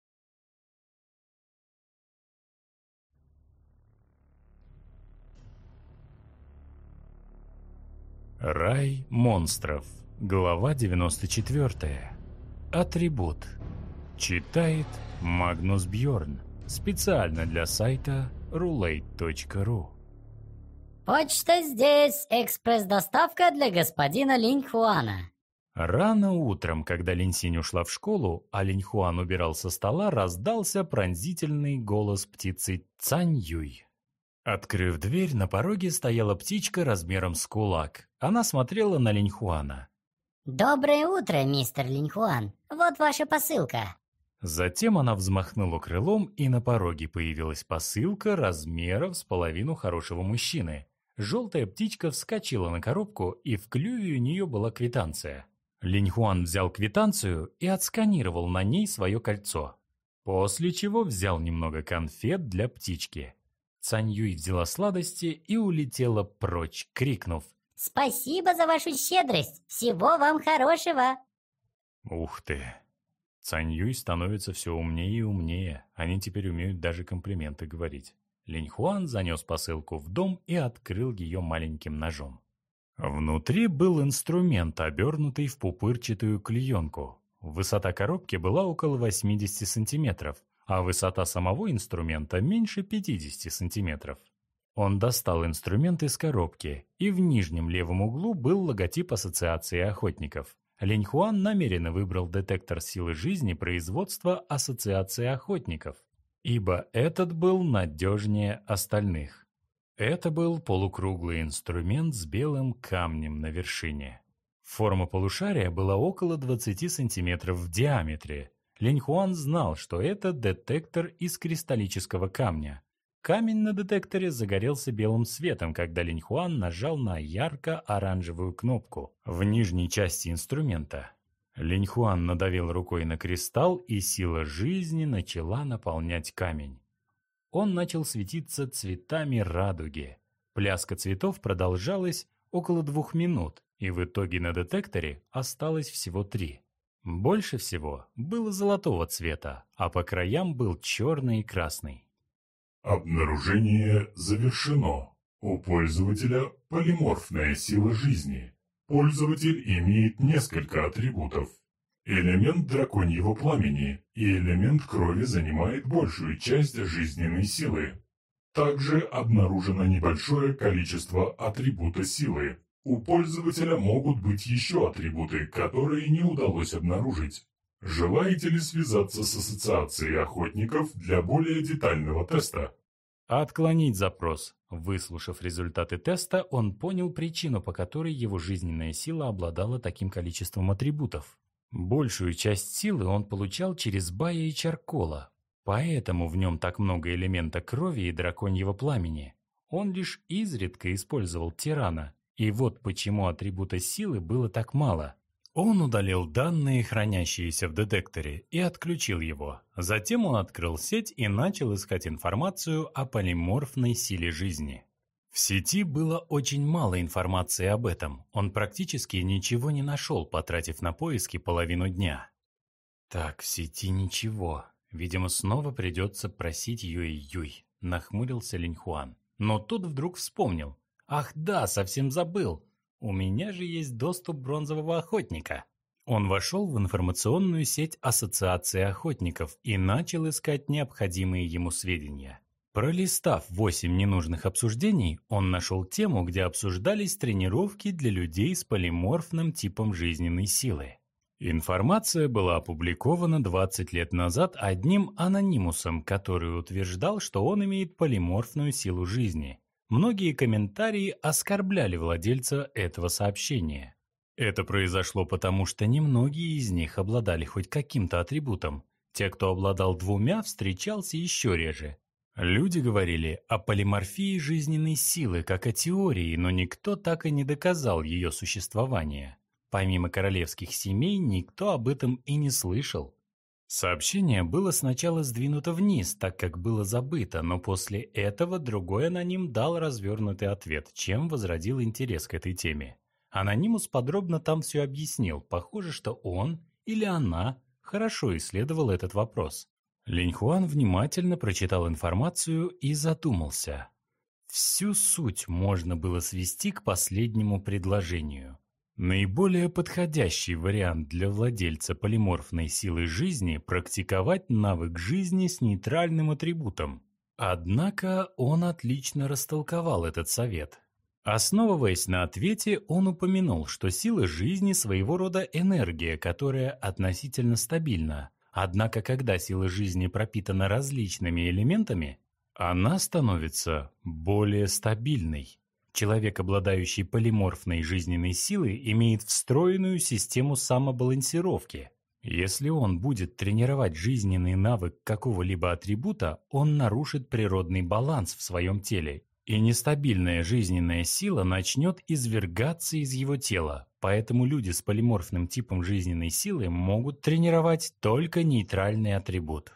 Рай монстров. Глава девяносто четвёртая. Атрибут. Читает Магнус Бьорн. Специально для сайта рулейт точка ру. Почта здесь. Экспресс-доставка для господина Линьхуана. Рано утром, когда Линьсинь ушла в школу, а Линьхуан убирал со стола, раздался пронзительный голос птицы Цаньюй. Открыв дверь, на пороге стояла птичка размером с кулак. Она смотрела на Линьхуана. «Доброе утро, мистер Линьхуан. Вот ваша посылка». Затем она взмахнула крылом, и на пороге появилась посылка размером с половину хорошего мужчины. Желтая птичка вскочила на коробку, и в клюве у нее была квитанция. Линьхуан взял квитанцию и отсканировал на ней свое кольцо. После чего взял немного конфет для птички. Цаньюй взяла сладости и улетела прочь, крикнув: «Спасибо за вашу щедрость! Всего вам хорошего!» Ух ты! Цаньюй становится все умнее и умнее. Они теперь умеют даже комплименты говорить. Линьхуан занес посылку в дом и открыл ее маленьким ножом. Внутри был инструмент, обернутый в пупырчатую клеенку. Высота коробки была около восьмидесяти сантиметров, а высота самого инструмента меньше пятидесяти сантиметров. Он достал инструмент из коробки, и в нижнем левом углу был логотип Ассоциации охотников. Линьхуан намеренно выбрал детектор силы жизни производства Ассоциации охотников, ибо этот был надежнее остальных. Это был полукруглый инструмент с белым камнем на вершине. Форма полушария была около двадцати сантиметров в диаметре. Линьхуан знал, что это детектор из кристаллического камня. Камень на детекторе загорелся белым светом, когда Линьхуан нажал на ярко-оранжевую кнопку в нижней части инструмента. Линьхуан надавил рукой на кристалл, и сила жизни начала наполнять камень. Он начал светиться цветами радуги. Пляска цветов продолжалась около двух минут, и в итоге на детекторе осталось всего три. Больше всего было золотого цвета, а по краям был черный и красный. Обнаружение завершено. У пользователя полиморфная сила жизни. Пользователь имеет несколько атрибутов. Элемент драконьего пламени и элемент крови занимает большую часть жизненной силы. Также обнаружено небольшое количество атрибута силы. У пользователя могут быть еще атрибуты, которые не удалось обнаружить. Желаете ли связаться с ассоциацией охотников для более детального теста? Отклонить запрос. Выслушав результаты теста, он понял причину, по которой его жизненная сила обладала таким количеством атрибутов. Большую часть силы он получал через Бая и Чаркола, поэтому в нем так много элемента крови и драконьего пламени. Он лишь изредка использовал тирана, и вот почему атрибута силы было так мало. Он удалил данные, хранящиеся в детекторе, и отключил его. Затем он открыл сеть и начал искать информацию о полиморфной силе жизни. В сети было очень мало информации об этом. Он практически ничего не нашел, потратив на поиски половину дня. Так, в сети ничего. Видимо, снова придется просить Юй-Юй, нахмурился Линьхуан. Но тут вдруг вспомнил. Ах да, совсем забыл. У меня же есть доступ бронзового охотника. Он вошел в информационную сеть Ассоциации охотников и начал искать необходимые ему сведения. Пролистав восемь ненужных обсуждений, он нашел тему, где обсуждались тренировки для людей с полиморфным типом жизненной силы. Информация была опубликована двадцать лет назад одним анонимусом, который утверждал, что он имеет полиморфную силу жизни. Многие комментарии оскорбляли владельца этого сообщения. Это произошло потому, что немногие из них обладали хоть каким-то атрибутом. Те, кто обладал двумя, встречался еще реже. Люди говорили о полиморфии жизненной силы как о теории, но никто так и не доказал ее существование. Помимо королевских семей, никто об этом и не слышал. Сообщение было сначала сдвинуто вниз, так как было забыто, но после этого другой аноним дал развернутый ответ, чем возродил интерес к этой теме. Анонимус подробно там все объяснил. Похоже, что он или она хорошо исследовал этот вопрос. Линьхуан внимательно прочитал информацию и задумался. Всю суть можно было свести к последнему предложению. Наиболее подходящий вариант для владельца полиморфной силы жизни – практиковать навык жизни с нейтральным атрибутом. Однако он отлично растолковал этот совет. Основываясь на ответе, он упомянул, что сила жизни – своего рода энергия, которая относительно стабильна. Однако, когда сила жизни пропитана различными элементами, она становится более стабильной. Человек, обладающий полиморфной жизненной силой, имеет встроенную систему самобалансировки. Если он будет тренировать жизненный навык какого-либо атрибута, он нарушит природный баланс в своем теле, и нестабильная жизненная сила начнет извергаться из его тела. Поэтому люди с полиморфным типом жизненной силы могут тренировать только нейтральный атрибут.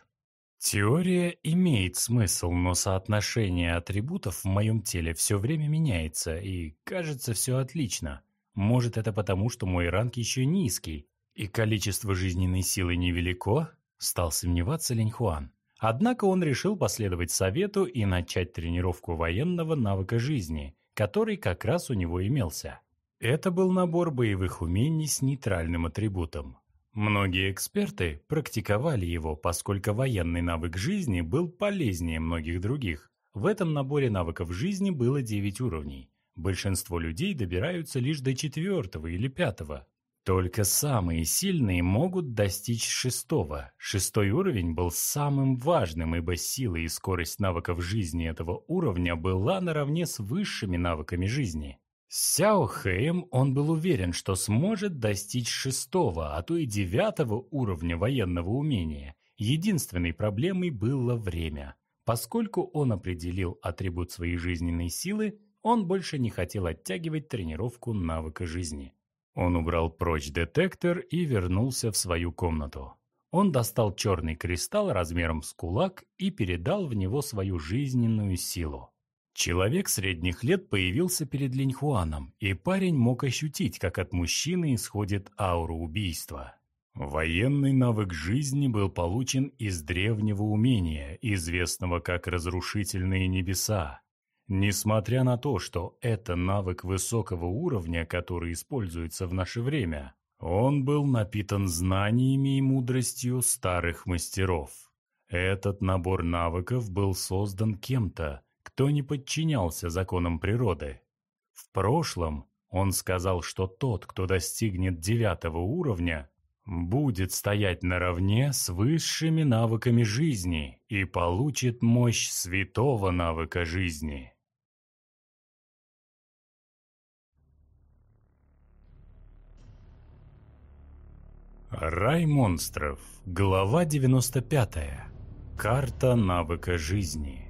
Теория имеет смысл, но соотношение атрибутов в моем теле все время меняется, и кажется, все отлично. Может, это потому, что мой ранг еще низкий, и количество жизненной силы невелико? Стал сомневаться Линьхуан. Однако он решил последовать совету и начать тренировку военного навыка жизни, который как раз у него имелся. Это был набор боевых умений с нейтральным атрибутом. Многие эксперты практиковали его, поскольку военный навык жизни был полезнее многих других. В этом наборе навыков жизни было девять уровней. Большинство людей добираются лишь до четвертого или пятого. Только самые сильные могут достичь шестого. Шестой уровень был самым важным, ибо сила и скорость навыков жизни этого уровня была наравне с высшими навыками жизни. С Сяо Хэем он был уверен, что сможет достичь шестого, а то и девятого уровня военного умения. Единственной проблемой было время. Поскольку он определил атрибут своей жизненной силы, он больше не хотел оттягивать тренировку навыка жизни. Он убрал прочь детектор и вернулся в свою комнату. Он достал черный кристалл размером с кулак и передал в него свою жизненную силу. Человек средних лет появился перед Линьхуаном, и парень мог ощутить, как от мужчины исходит аура убийства. Военный навык жизни был получен из древнего умения, известного как «Разрушительные небеса». Несмотря на то, что это навык высокого уровня, который используется в наше время, он был напитан знаниями и мудростью старых мастеров. Этот набор навыков был создан кем-то, кто не подчинялся законам природы. В прошлом он сказал, что тот, кто достигнет девятого уровня, будет стоять наравне с высшими навыками жизни и получит мощь святого навыка жизни. Рай монстров. Глава девяносто пятая. Карта навыка жизни.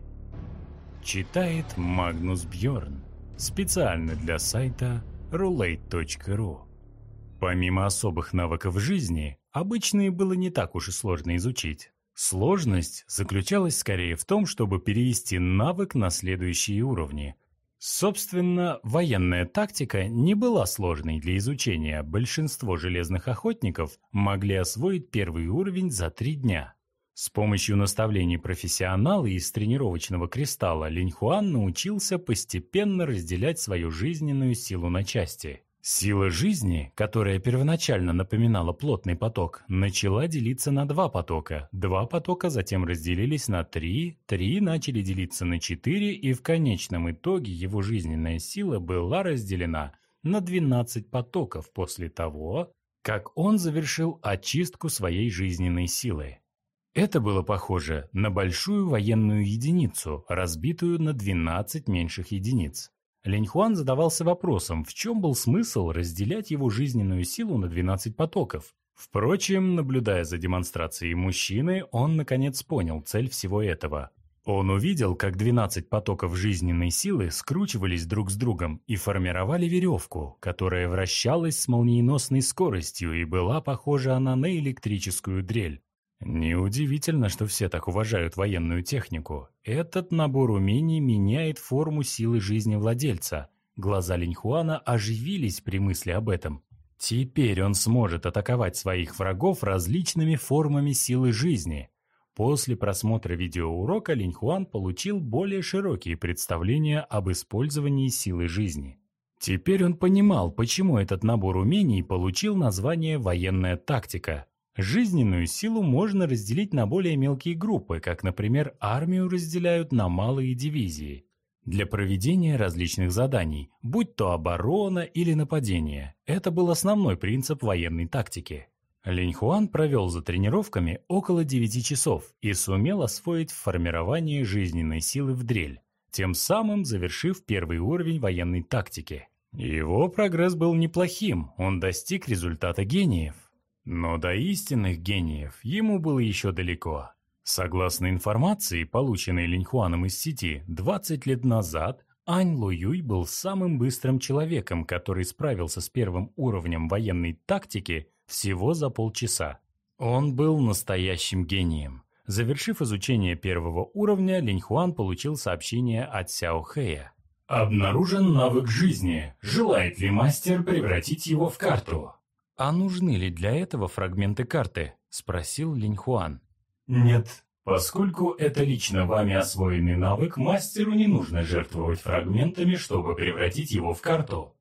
Читает Магнус Бьорн. Специально для сайта рулейт точка ру. Помимо особых навыков жизни, обычные было не так уж и сложно изучить. Сложность заключалась скорее в том, чтобы перевести навык на следующие уровни. Собственно, военная тактика не была сложной для изучения. Большинство железных охотников могли освоить первый уровень за три дня. С помощью наставлений профессионала из тренировочного кристалла Линьхуан научился постепенно разделять свою жизненную силу на части. Сила жизни, которая первоначально напоминала плотный поток, начала делиться на два потока. Два потока затем разделились на три, три начали делиться на четыре, и в конечном итоге его жизненная сила была разделена на двенадцать потоков после того, как он завершил очистку своей жизненной силы. Это было похоже на большую военную единицу, разбитую на двенадцать меньших единиц. Линьхуан задавался вопросом, в чем был смысл разделять его жизненную силу на двенадцать потоков. Впрочем, наблюдая за демонстрацией мужчины, он наконец понял цель всего этого. Он увидел, как двенадцать потоков жизненной силы скручивались друг с другом и формировали веревку, которая вращалась с молниеносной скоростью, и была похожа она на электрическую дрель. Неудивительно, что все так уважают военную технику. Этот набор умений меняет форму силы жизни владельца. Глаза Линьхуана оживились при мысли об этом. Теперь он сможет атаковать своих врагов различными формами силы жизни. После просмотра видеоурока Линьхуан получил более широкие представления об использовании силы жизни. Теперь он понимал, почему этот набор умений получил название «военная тактика». Жизненную силу можно разделить на более мелкие группы, как, например, армию разделяют на малые дивизии. Для проведения различных заданий, будь то оборона или нападение, это был основной принцип военной тактики. Линьхуан провел за тренировками около девяти часов и сумел освоить формирование жизненной силы в дрель, тем самым завершив первый уровень военной тактики. Его прогресс был неплохим, он достиг результата гениев. Но до истинных гениев ему было еще далеко. Согласно информации, полученной Линьхуаном из сети, двадцать лет назад Ань Луюй был самым быстрым человеком, который справился с первым уровнем военной тактики всего за полчаса. Он был настоящим гением. Завершив изучение первого уровня, Линьхуан получил сообщение от Сяо Хэя. «Обнаружен навык жизни. Желает ли мастер превратить его в карту?» «А нужны ли для этого фрагменты карты?» – спросил Линьхуан. «Нет, поскольку это лично вами освоенный навык, мастеру не нужно жертвовать фрагментами, чтобы превратить его в карту».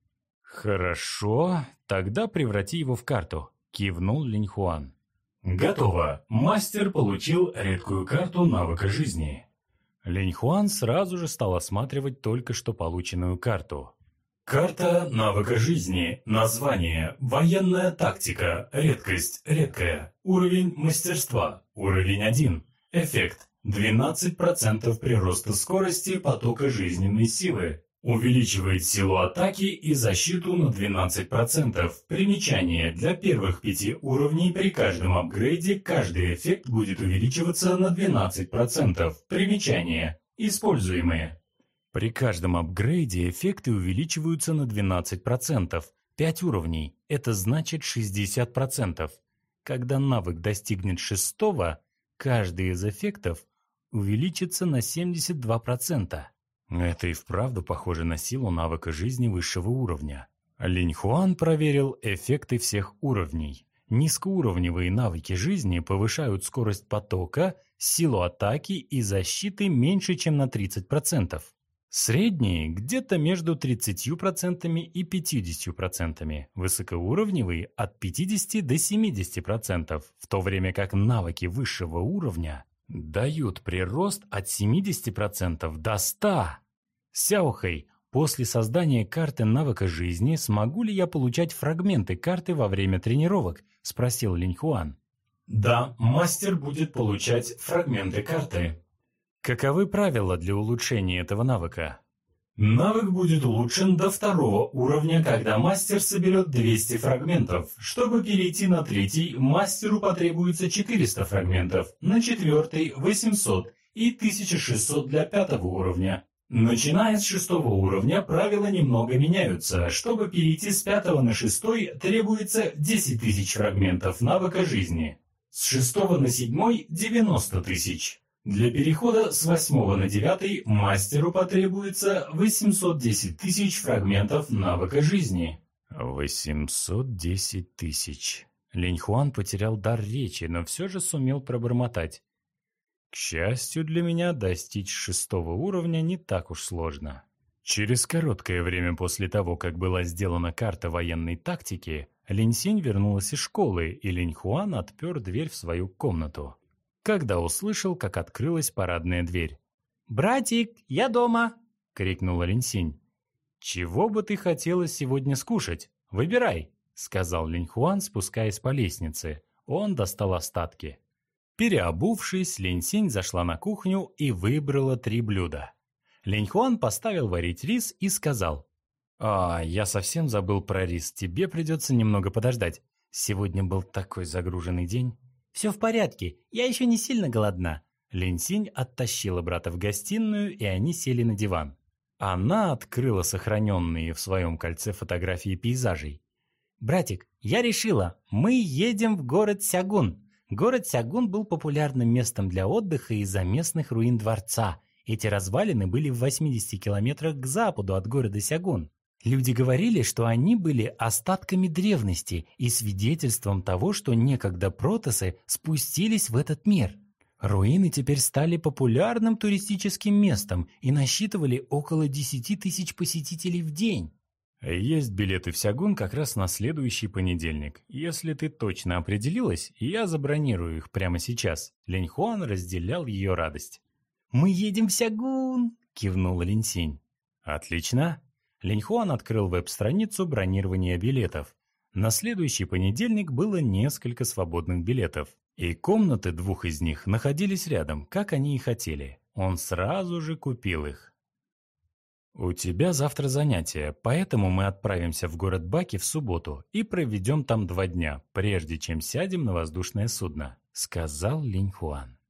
«Хорошо, тогда преврати его в карту», – кивнул Линьхуан. «Готово. Мастер получил редкую карту навыка жизни». Линьхуан сразу же стал осматривать только что полученную карту. Карта навыка жизни. Название. Военная тактика. Редкость. Редкая. Уровень мастерства. Уровень один. Эффект. двенадцать процентов прироста скорости потока жизненной силы. Увеличивает силу атаки и защиту на двенадцать процентов. Примечание. Для первых пяти уровней при каждом апгрейде каждый эффект будет увеличиваться на двенадцать процентов. Примечание. Используемые. При каждом апгрейде эффекты увеличиваются на двенадцать процентов. пять уровней. Это значит шестьдесят процентов. Когда навык достигнет шестого, каждый из эффектов увеличится на семьдесят два процента. Это и вправду похоже на силу навыка жизни высшего уровня. Линьхуан проверил эффекты всех уровней. Низкоуровневые навыки жизни повышают скорость потока, силу атаки и защиты меньше, чем на тридцать процентов. Средние где-то между тридцатью процентами и пятьюдесятью процентами. Высокоуровневые от пятидесяти до семидесяти процентов, в то время как навыки высшего уровня дают прирост от семидесяти процентов до ста процентов. Сяохэй, после создания карты навыка жизни смогу ли я получать фрагменты карты во время тренировок? Спросил Линьхуан. Да, мастер будет получать фрагменты карты. Каковы правила для улучшения этого навыка? Навык будет улучшен до второго уровня, когда мастер соберет двести фрагментов. Чтобы перейти на третий, мастеру потребуется четыреста фрагментов, на четвертый – восемьсот и тысяча шестьсот для пятого уровня. Начиная с шестого уровня, правила немного меняются. Чтобы перейти с пятого на шестой, требуется десять тысяч фрагментов навыка жизни. С шестого на седьмой – девяносто тысяч. Для перехода с восьмого на девятый мастеру потребуется восемьсот десять тысяч фрагментов навыка жизни. восемьсот десять тысяч. Линьхуан потерял дар речи, но все же сумел пробормотать. К счастью для меня, достичь шестого уровня не так уж сложно. Через короткое время после того, как была сделана карта военной тактики, Линьсинь вернулась из школы, и Линьхуан отпер дверь в свою комнату. Когда услышал, как открылась парадная дверь. «Братик, я дома!» — крикнула Линьсинь. «Чего бы ты хотела сегодня скушать? Выбирай!» — сказал Линьхуан, спускаясь по лестнице. Он достал остатки. Переобувшись, Линьсинь зашла на кухню и выбрала три блюда. Линьхуан поставил варить рис и сказал. «А, я совсем забыл про рис, тебе придется немного подождать. Сегодня был такой загруженный день». «Все в порядке, я еще не сильно голодна». Линьсинь оттащила брата в гостиную, и они сели на диван. Она открыла сохраненные в своем кольце фотографии пейзажей. «Братик, я решила, мы едем в город Сягун». Город Сягун был популярным местом для отдыха из-за местных руин дворца. Эти развалины были в восьмидесяти километрах к западу от города Сягун. Люди говорили, что они были остатками древности и свидетельством того, что некогда протосы спустились в этот мир. Руины теперь стали популярным туристическим местом и насчитывали около десяти тысяч посетителей в день. Есть билеты в Сягун как раз на следующий понедельник. Если ты точно определилась, я забронирую их прямо сейчас. Линьхуан разделял ее радость. «Мы едем в Сягун!» – кивнула Линьсинь. «Отлично!» Линьхуан открыл веб-страницу бронирования билетов. На следующий понедельник было несколько свободных билетов, и комнаты двух из них находились рядом, как они и хотели. Он сразу же купил их. «У тебя завтра занятия, поэтому мы отправимся в город Баки в субботу и проведем там два дня, прежде чем сядем на воздушное судно», — сказал Линьхуан.